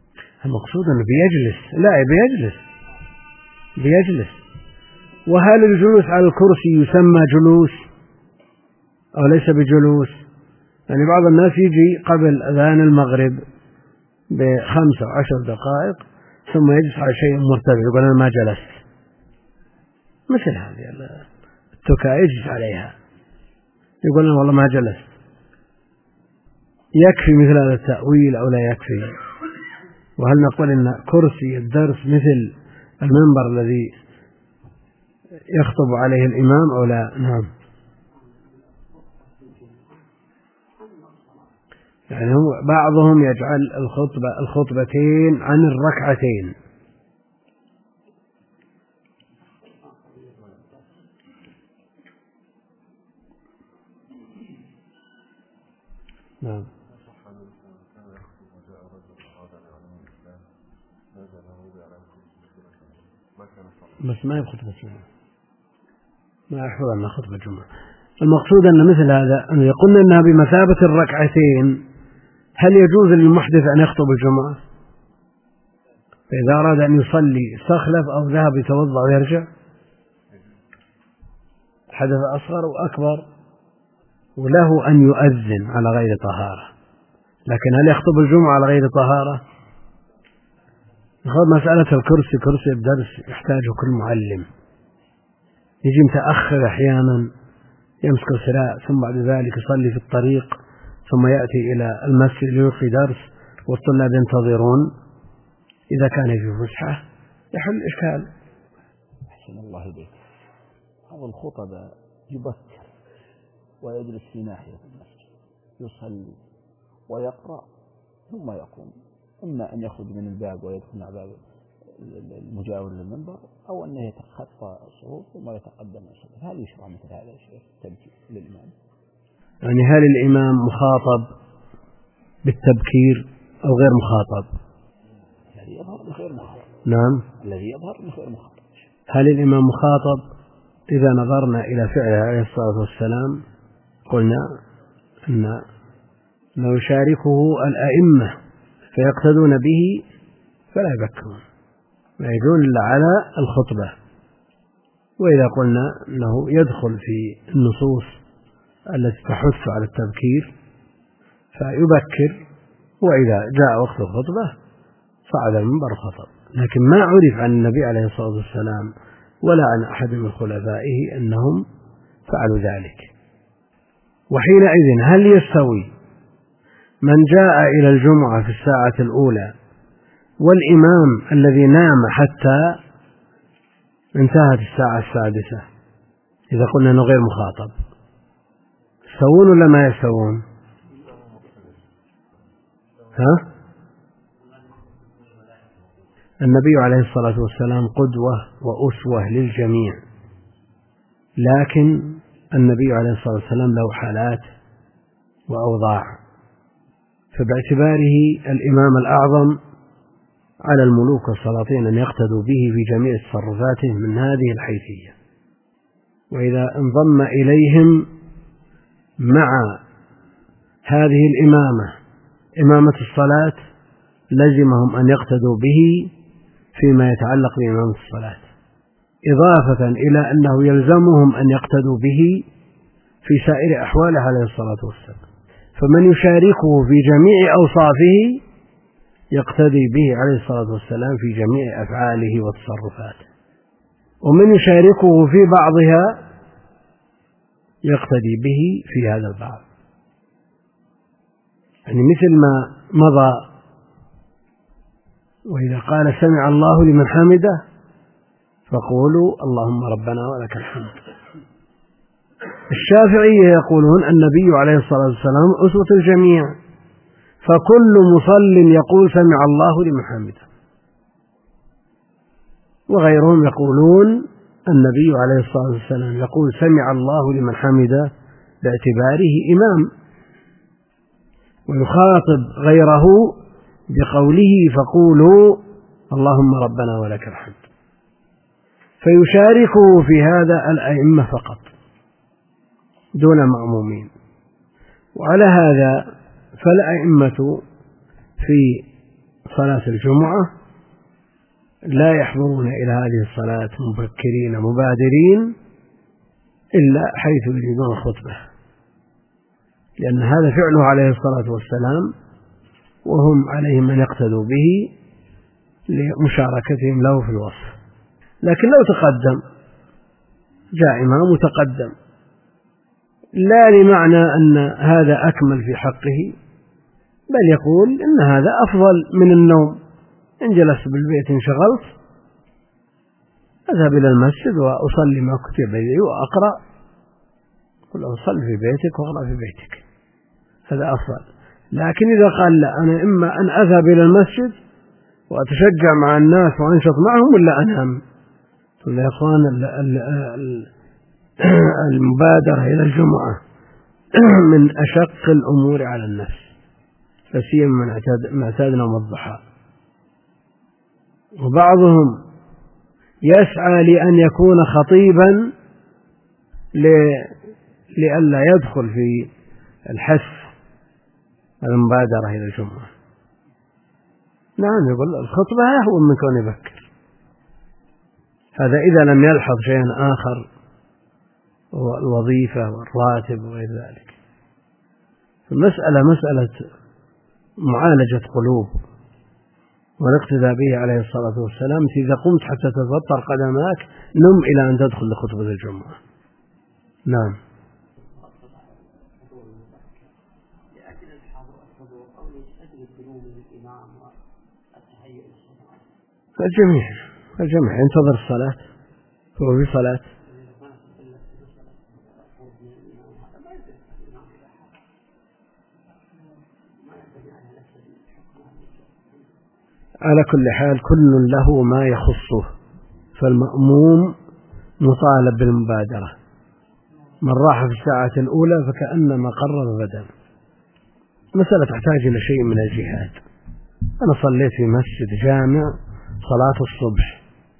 المقصود أنه بيجلس، لا بيجلس بيجلس. وهل الجلوس على الكرسي يسمى جلوس أو ليس بجلوس؟ يعني بعض الناس يجي قبل أذان المغرب بخمسة وعشر دقائق ثم يجلس على شيء مرتفع يقول أنا ما جلست، مثل هذه التكاء يجلس عليها يقول أنا والله ما جلست. يكفي مثل هذا التأويل أو لا يكفي؟ وهل نقول إن كرسي الدرس مثل المنبر الذي يخطب عليه الإمام أو لا؟ نعم. يعني هو بعضهم يجعل الخطبة الخطبتين عن الركعتين. نعم. بس ما هي خطبة جمعة، ما أحفظ أنها خطبة جمعة. المقصود أن مثل هذا أن يقولنا أنها بمثابة الركعتين. هل يجوز للمحدث أن يخطب الجمعة؟ فإذا أراد أن يصلي استخلف أو ذهب يتوضأ ويرجع، حدث أصغر وأكبر، وله أن يؤذن على غير طهارة. لكن هل يخطب الجمعة على غير طهارة؟ مسألة الكرسي، كرسي الدرس يحتاجه كل معلم، يجي متأخر أحيانا يمسك السلاء ثم بعد ذلك يصلي في الطريق ثم يأتي إلى المسجد ليلقي درس والطلاب ينتظرون. إذا كان في فسحة يحل إشكال. أحسن الله إليك. هذا الخطبة يبكر ويجلس في ناحية المسجد يصلي ويقرأ ثم يقوم، إما أن يخرج من الباب ويدخل على باب المجاور للمنبر أو أنه يتخطى الصفوف ثم يتقدم الصف. هل يشرع مثل هذا الشيء تبكير للإمام؟ يعني هل الإمام مخاطب بالتبكير أو غير مخاطب؟ الذي يظهر من غير مخاطب. نعم، الذي يظهر من غير مخاطب. هل الإمام مخاطب؟ إذا نظرنا إلى فعله عليه الصلاة والسلام قلنا أن لو يشاركه الأئمة فيقتدون به فلا يبكرون، لا يدل على الخطبة. وإذا قلنا أنه يدخل في النصوص التي تحث على التبكير فيبكر، وإذا جاء وقت الخطبة صعد المنبر خطب. لكن ما عرف عن النبي عليه الصلاة والسلام ولا عن أحد من خلفائه أنهم فعلوا ذلك. وحينئذ هل يستوي من جاء إلى الجمعة في الساعة الأولى والإمام الذي نام حتى انتهت الساعة السادسة؟ إذا قلنا أنه غير مخاطب يستوون ولا ما يستوون؟ ها؟ النبي عليه الصلاة والسلام قدوة وأسوة للجميع، لكن النبي عليه الصلاة والسلام له حالات وأوضاع، فباعتباره الإمام الأعظم على الملوك والسلاطين أن يقتدوا به في جميع تصرفاته من هذه الحيثية. وإذا انضم إليهم مع هذه الإمامة إمامة الصلاة لزمهم أن يقتدوا به فيما يتعلق بإمامة الصلاة، إضافة إلى أنه يلزمهم أن يقتدوا به في سائر أحواله عليه الصلاة والسلام. فمن يشاركه في جميع أوصافه يقتدي به عليه الصلاة والسلام في جميع أفعاله وتصرفاته، ومن يشاركه في بعضها يقتدي به في هذا البعض. يعني مثل ما مضى وإذا قال سمع الله لمن حمده فقولوا اللهم ربنا ولك الحمد. الشافعية يقولون النبي عليه الصلاة والسلام أسوة الجميع، فكل مصل يقول سمع الله لمن حمده. وغيرهم يقولون النبي عليه الصلاة والسلام يقول سمع الله لمن حمده باعتباره إمام، ويخاطب غيره بقوله فقولوا اللهم ربنا ولك الحمد، فيشاركه في هذا الأئمة فقط دون مأمومين. وعلى هذا فالأئمة في صلاة الجمعة لا يحضرون إلى هذه الصلاة مبكرين مبادرين إلا حيث يريدون الخطبة، لأن هذا فعله عليه الصلاة والسلام، وهم عليهم أن يقتدوا به لمشاركتهم له في الوصف. لكن لو تقدم جاء إمام متقدم لا لمعنى أن هذا أكمل في حقه، بل يقول إن هذا أفضل من النوم، إن جلست بالبيت انشغلت أذهب إلى المسجد وأصلي ما كتب لي وأقرأ، قل أصلي في بيتك وأقرأ في بيتك، هذا أفضل. لكن إذا قال لا، أنا إما أن أذهب إلى المسجد وأتشجع مع الناس وأنشط معهم ولا أنام. قل يا أخوان المبادرة إلى الجمعة من أشق الأمور على النفس، فسيما من اعتاد نوم الضحى. وبعضهم يسعى لأن يكون خطيبا لئلا يدخل في الحث المبادرة إلى الجمعة. نعم، يقول الخطبة أهون من كون يبكر، هذا إذا لم يلحظ شيئا آخر، الوظيفة والراتب وغير ذلك. المسألة مسألة معالجة قلوب والاقتداء به عليه الصلاة والسلام. إذا قمت حتى تتبطر قدماك نم إلى أن تدخل لخطبة الجمعة. نعم. الجميع الجميع ينتظر الصلاة، هو في صلاة. على كل حال كل له ما يخصه، فالمأموم مطالب بالمبادرة. من راح في الساعة الأولى فكأنما قرب بدن. مسألة تحتاج إلى شيء من الجهاد. أنا صليت في مسجد جامع صلاة الصبح،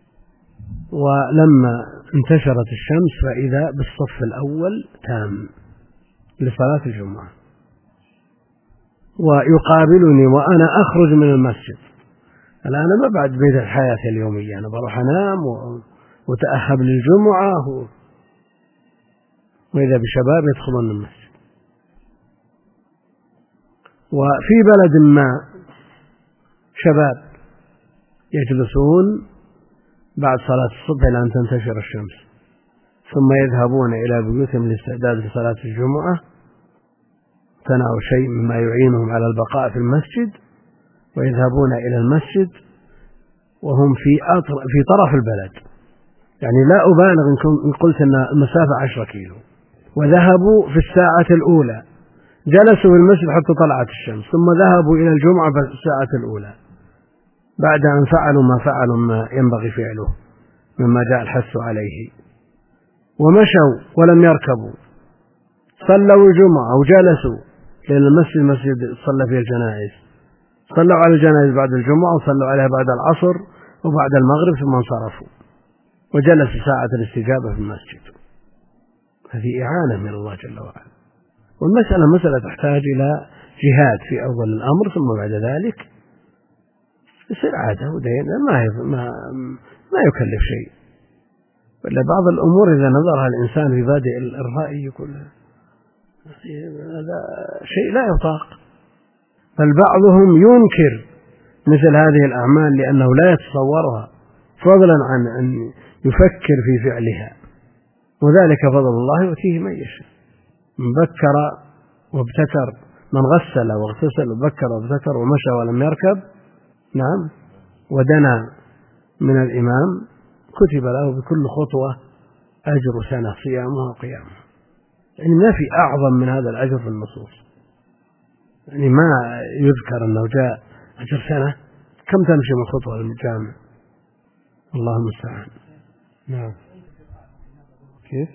ولما انتشرت الشمس فإذا بالصف الأول تام لصلاة الجمعة، ويقابلني وأنا أخرج من المسجد. الآن ما بعد بيت الحياة اليومية، أنا بروح أنام وتأهب للجمعة، وإذا بشباب يدخلون المسجد. وفي بلد ما شباب يجلسون بعد صلاة الصبح إلى أن تنتشر الشمس، ثم يذهبون إلى بيوتهم للاستعداد لصلاة الجمعة، تناول شيء مما يعينهم على البقاء في المسجد، ويذهبون إلى المسجد وهم في في طرف البلد. يعني لا أبالغ إن قلت أن المسافة عشرة كيلو، وذهبوا في الساعة الأولى، جلسوا في المسجد حتى طلعت الشمس، ثم ذهبوا إلى الجمعة في الساعة الأولى بعد أن فعلوا ما فعلوا ما ينبغي فعله مما جاء الحث عليه، ومشوا ولم يركبوا، صلوا الجمعة وجلسوا لأن المسجد مسجد صلى فيه الجنائز، صلوا على الجنائز بعد الجمعة وصلوا عليها بعد العصر وبعد المغرب، ثم انصرفوا وجلسوا ساعة الاستجابة في المسجد. هذه إعانة من الله جل وعلا. والمسألة مسألة تحتاج إلى جهاد في أول الأمر، ثم بعد ذلك يصير عادة ودين، ما ما ما يكلف شيء. ولا بعض الأمور إذا نظرها الإنسان في بادئ الرأي يقول هذا شيء لا يطاق، بل بعضهم ينكر مثل هذه الأعمال لأنه لا يتصورها، فضلا عن أن يفكر في فعلها. وذلك فضل الله يؤتيه من يشاء. من بكر وابتكر، من غسل واغتسل وبكر وابتكر ومشى ولم يركب، نعم، ودنا من الإمام كتب له بكل خطوة أجر سنة صيامها وقيامها. يعني ما في أعظم من هذا الأجر في النصوص. يعني ما يذكر أنه جاء أجر سنة، كم تمشي من خطوة للجامع؟ الله المستعان. نعم. كيف؟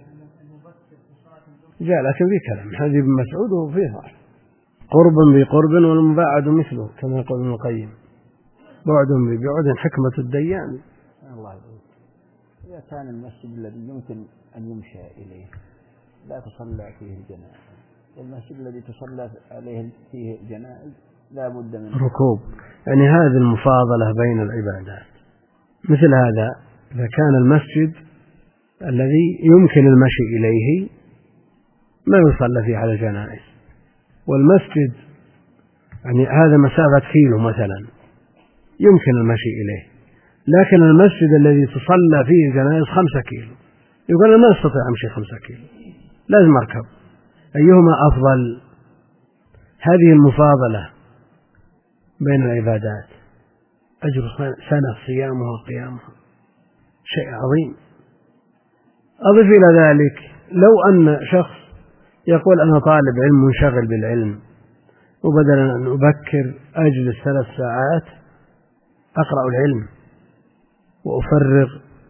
جاء لكن في كلام حديث ابن مسعود وفيه قرب بقرب والمباعد مثله، كما يقول ابن القيم، بعد ببعد حكمة الديان. الله يقول إذا كان المسجد الذي يمكن أن يمشى إليه لا تصلى فيه الجنائز، والمسجد الذي تصلى عليه فيه الجنائز لا بد من ركوب، يعني هذه المفاضلة بين العبادات. مثل هذا إذا كان المسجد الذي يمكن المشي إليه ما يصلى فيه على الجنائز، والمسجد يعني هذا مسافة كيلو مثلا يمكن المشي إليه، لكن المسجد الذي تصلى فيه الجنائز خمسة كيلو، يقول أنا ما أستطيع أمشي خمسة كيلو لازم أركب. أيهما أفضل؟ هذه المفاضلة بين العبادات أجر سنة صيامها وقيامها شيء عظيم. أضف إلى ذلك لو أن شخص يقول أنا طالب علم منشغل بالعلم، وبدلا أن أبكر أجلس ثلاث ساعات أقرأ العلم وأفرغ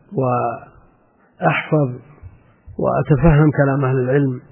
وأحفظ وأتفهم كلام أهل العلم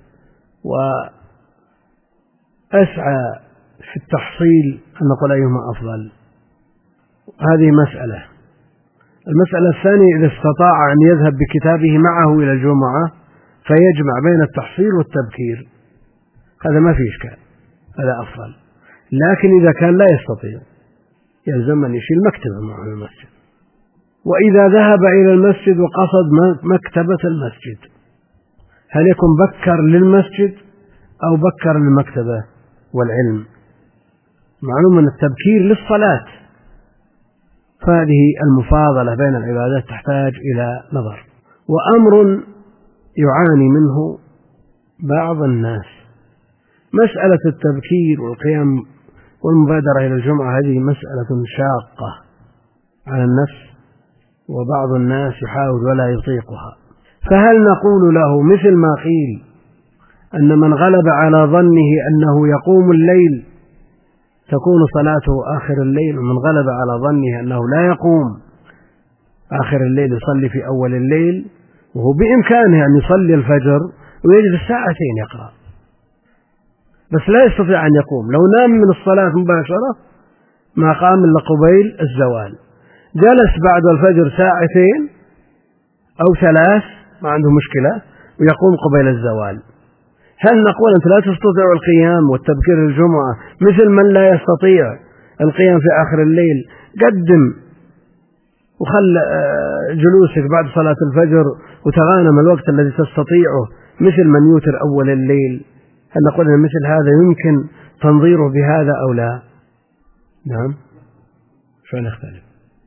وأسعى في التحصيل، أن نقول أيهما أفضل. هذه مسألة. المسألة الثانية إذا استطاع أن يذهب بكتابه معه إلى الجمعة فيجمع بين التحصيل والتبكير، هذا ما في إشكال، هذا أفضل. لكن إذا كان لا يستطيع يلزم أن يشيل مكتبه معه المسجد. وإذا ذهب إلى المسجد وقصد مكتبة المسجد هل يكون بكر للمسجد أو بكر للمكتبة والعلم؟ معلوم أن التبكير للصلاة، فهذه المفاضلة بين العبادات تحتاج إلى نظر. وأمر يعاني منه بعض الناس مسألة التبكير والقيام والمبادرة إلى الجمعة، هذه مسألة شاقة على النفس وبعض الناس يحاول ولا يطيقها. فهل نقول له مثل ما قيل أن من غلب على ظنه أنه يقوم الليل تكون صلاته آخر الليل، ومن غلب على ظنه أنه لا يقوم آخر الليل يصلي في أول الليل، وهو بإمكانه أن يصلي الفجر ويجلس ساعتين يقرأ بس لا يستطيع أن يقوم، لو نام من الصلاة مباشرة ما قام إلا قبيل الزوال، جلس بعد الفجر ساعتين أو ثلاث ما عنده مشكلة ويقوم قبيل الزوال. هل نقول أنت لا تستطيع القيام والتبكير الجمعة مثل من لا يستطيع القيام في آخر الليل؟ قدم وخل جلوسك بعد صلاة الفجر وتغانم الوقت الذي تستطيعه مثل من يوتر أول الليل. هل نقول أن مثل هذا يمكن تنظيره بهذا أو لا؟ نعم، شو نختلف؟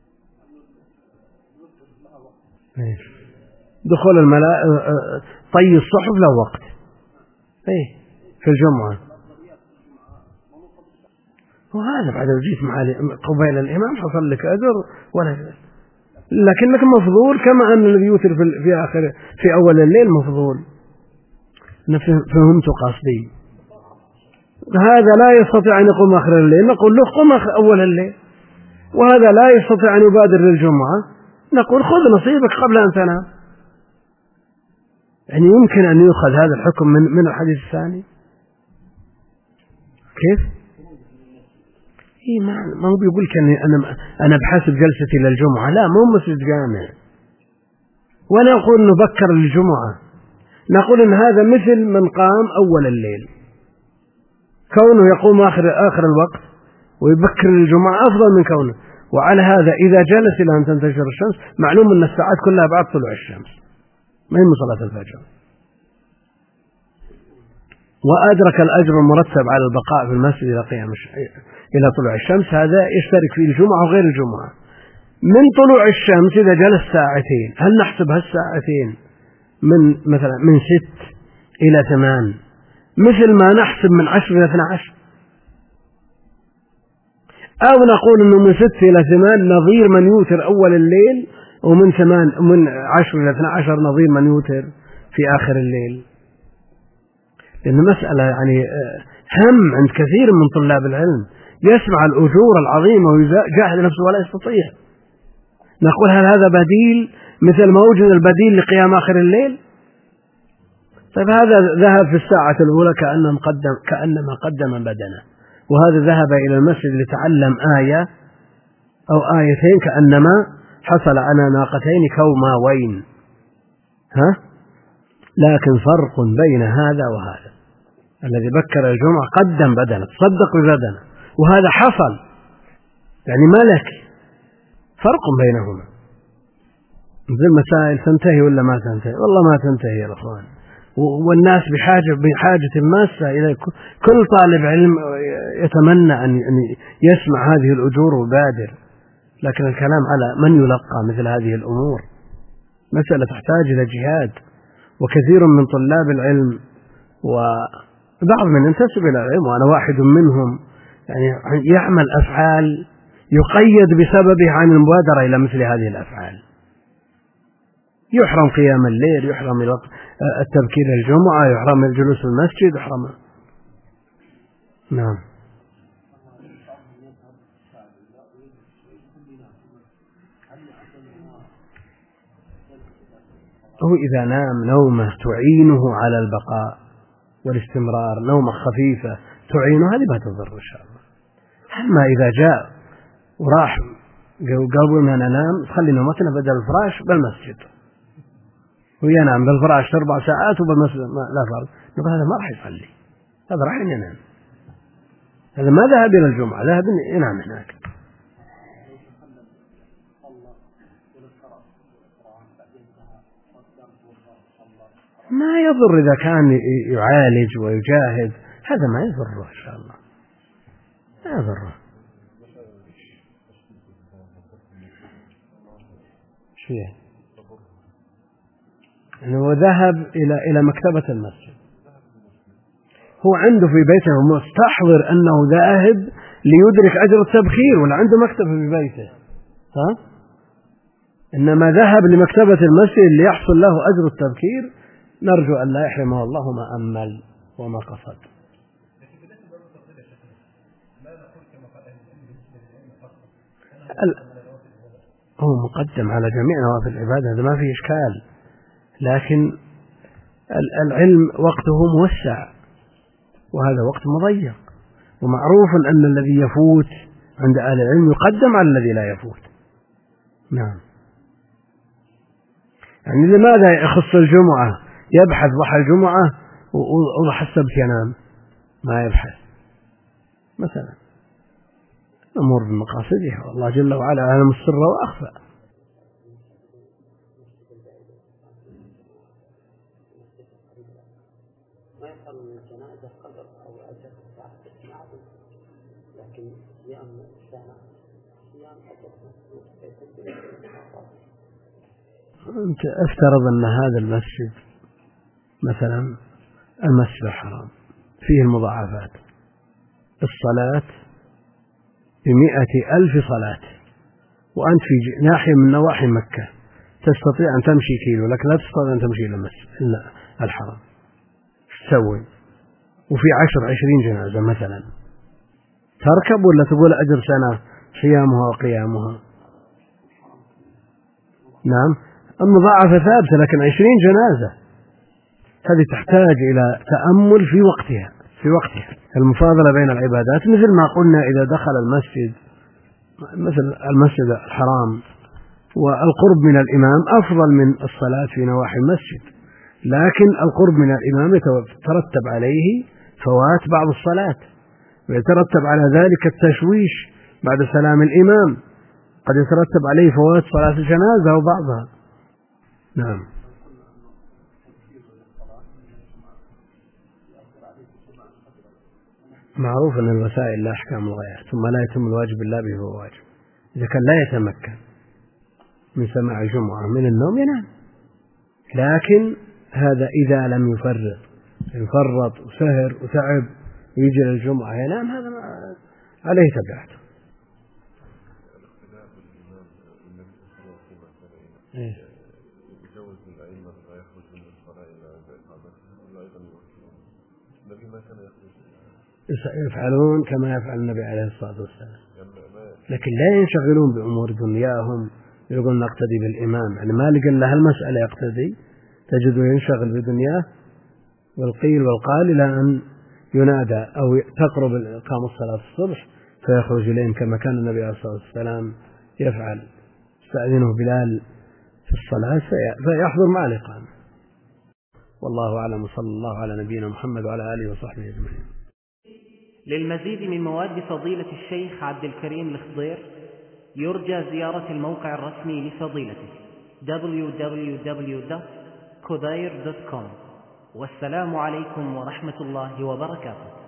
دخول الملائكة طي الصحف له وقت ايه في الجمعة، وهذا بعد جيت مع قبيل الإمام حصل لك أجر ولا، لكنك مفضول كما أن الذي يوتر في آخر في أول الليل مفضول. فهمت قصدي؟ هذا لا يستطيع أن يقوم آخر الليل نقول له قم أول الليل، وهذا لا يستطيع أن يبادر للجمعة نقول خذ نصيبك قبل أن تنام. يعني يمكن أن يؤخذ هذا الحكم من من الحديث الثاني. كيف؟ إيه ما هو بيقول كأني أنا أنا بحسب جلستي للجمعة، لا مو مسجد جامع، ولا نقول إنه بكر للجمعة، نقول إن هذا مثل من قام أول الليل، كونه يقوم آخر آخر الوقت ويبكر للجمعة أفضل من كونه. وعلى هذا إذا جلس إلى أن تنتشر الشمس معلوم أن الساعات كلها بعد طلوع الشمس ما هي صلاة الفجر، وأدرك الأجر المرتب على البقاء في المسجد إلى قيام إلى طلوع الشمس، هذا يشترك فيه الجمعة وغير الجمعة. من طلوع الشمس إذا جلس ساعتين هل نحسب هالساعتين من مثلا من ست إلى ثمان مثل ما نحسب من عشر إلى اثنى عشر، أو نقول إنه من ست إلى ثمان نظير من يوتر أول الليل، ومن ثمان من عشر إلى اثنى عشر نظير من يوتر في آخر الليل؟ لأن مسألة يعني هم عند كثير من طلاب العلم يسمع الأجور العظيمة ويجاهد نفسه ولا يستطيع. نقول هل هذا بديل مثل ما وجد البديل لقيام آخر الليل؟ طيب هذا ذهب في الساعة الأولى كأنما قدم كأنما قدم بدنه، وهذا ذهب إلى المسجد لتعلم آية أو آيتين كأنما حصل على ناقتين كوماوين. ها؟ لكن فرق بين هذا وهذا، الذي بكر الجمعة قدم بدنه تصدق ببدنه، وهذا حصل، يعني ما لك فرق بينهما. مثل مسائل تنتهي ولا ما تنتهي؟ والله ما تنتهي يا أخوان، والناس بحاجة بحاجة ماسة إلى كل طالب علم يتمنى أن يسمع هذه الأجور ويبادر، لكن الكلام على من يلقى مثل هذه الأمور مسألة تحتاج إلى جهاد. وكثير من طلاب العلم وبعض من ينتسب إلى العلم وأنا واحد منهم يعني يعمل أفعال يقيد بسببه عن المبادرة إلى مثل هذه الأفعال، يحرم قيام الليل، يحرم التبكير الجمعة، يحرم الجلوس في المسجد، يحرم. نعم. هو إذا نام نومة تعينه على البقاء والاستمرار، نومة خفيفة تعينه، هذه ما تضر إن شاء الله. أما إذا جاء وراح قبل ما ننام خلي نومتنا بدل الفراش بالمسجد وينام بالفراش أربع ساعات وبالمسجد لا فرق، هذا ما راح يصلي، هذا راح ينام، هذا ما ذهب إلى الجمعة، ذهب ينام هناك. ما يضر إذا كان يعالج ويجاهد، هذا ما يضره إن شاء الله، ما يضره. شيء أنه ذهب إلى إلى مكتبة المسجد، هو عنده في بيته مستحضر أنه ذاهب ليدرك أجر التبخير ولا عنده مكتبة في بيته، ها؟ إنما ذهب لمكتبة المسجد ليحصل له أجر التبكير، نرجو أن لا يحرمه الله ما أمل وما قصد. هو مقدم على جميع نوافل العبادة، هذا ما فيه إشكال، لكن العلم وقته موسع وهذا وقت مضيق، ومعروف أن الذي يفوت عند أهل العلم يقدم على الذي لا يفوت. نعم. يعني لماذا يخص الجمعة؟ يبحث ضحى الجمعة وضحى السبت ينام، ما يبحث مثلا. أمور بمقاصدها والله جل وعلا أعلم السر وأخفى. أنت افترض أن هذا المسجد مثلا المسجد الحرام فيه المضاعفات، الصلاة بمئة ألف صلاة، وأنت في ناحية من نواحي مكة تستطيع أن تمشي كيلو، لكن لا تستطيع أن تمشي إلى المسجد إلا الحرام، تسوي؟ وفي عشر عشرين جنازة مثلا، تركب ولا تقول أجر سنة صيامها وقيامها؟ نعم، المضاعفة ثابتة، لكن عشرين جنازة هذه تحتاج إلى تأمل في وقتها في وقتها المفاضلة بين العبادات، مثل ما قلنا إذا دخل المسجد مثل المسجد الحرام والقرب من الإمام أفضل من الصلاة في نواحي المسجد، لكن القرب من الإمام يترتب عليه فوات بعض الصلاة، ويترتب على ذلك التشويش بعد سلام الإمام، قد يترتب عليه فوات صلاة الجنازة أو بعضها. نعم. معروف أن الوسائل لا أحكام الغايات، ثم لا يتم الواجب إلا به هو واجب. إذا كان لا يتمكن من سماع الجمعة من النوم ينام، لكن هذا إذا لم يفرط يفرط وسهر وتعب ويجي للجمعة ينام، هذا ما عليه تبعته. إيه؟ يفعلون كما يفعل النبي عليه الصلاة والسلام، لكن لا ينشغلون بأمور دنياهم، يقول نقتدي بالإمام، يعني ما لقى لها المسألة يقتدي، تجده ينشغل بدنياه والقيل والقال إلى أن ينادى أو تقرب إقامة الصلاة الصبح فيخرج إليهم كما كان النبي عليه الصلاة والسلام يفعل، استأذنه بلال في الصلاة فيحضر مع الإقامة. والله أعلم، صلى الله على نبينا محمد وعلى آله وصحبه أجمعين. للمزيد من مواد فضيلة الشيخ عبد الكريم الخضير يرجى زيارة الموقع الرسمي لفضيلته دبليو دبليو دبليو دوت كوداير دوت كوم. والسلام عليكم ورحمة الله وبركاته.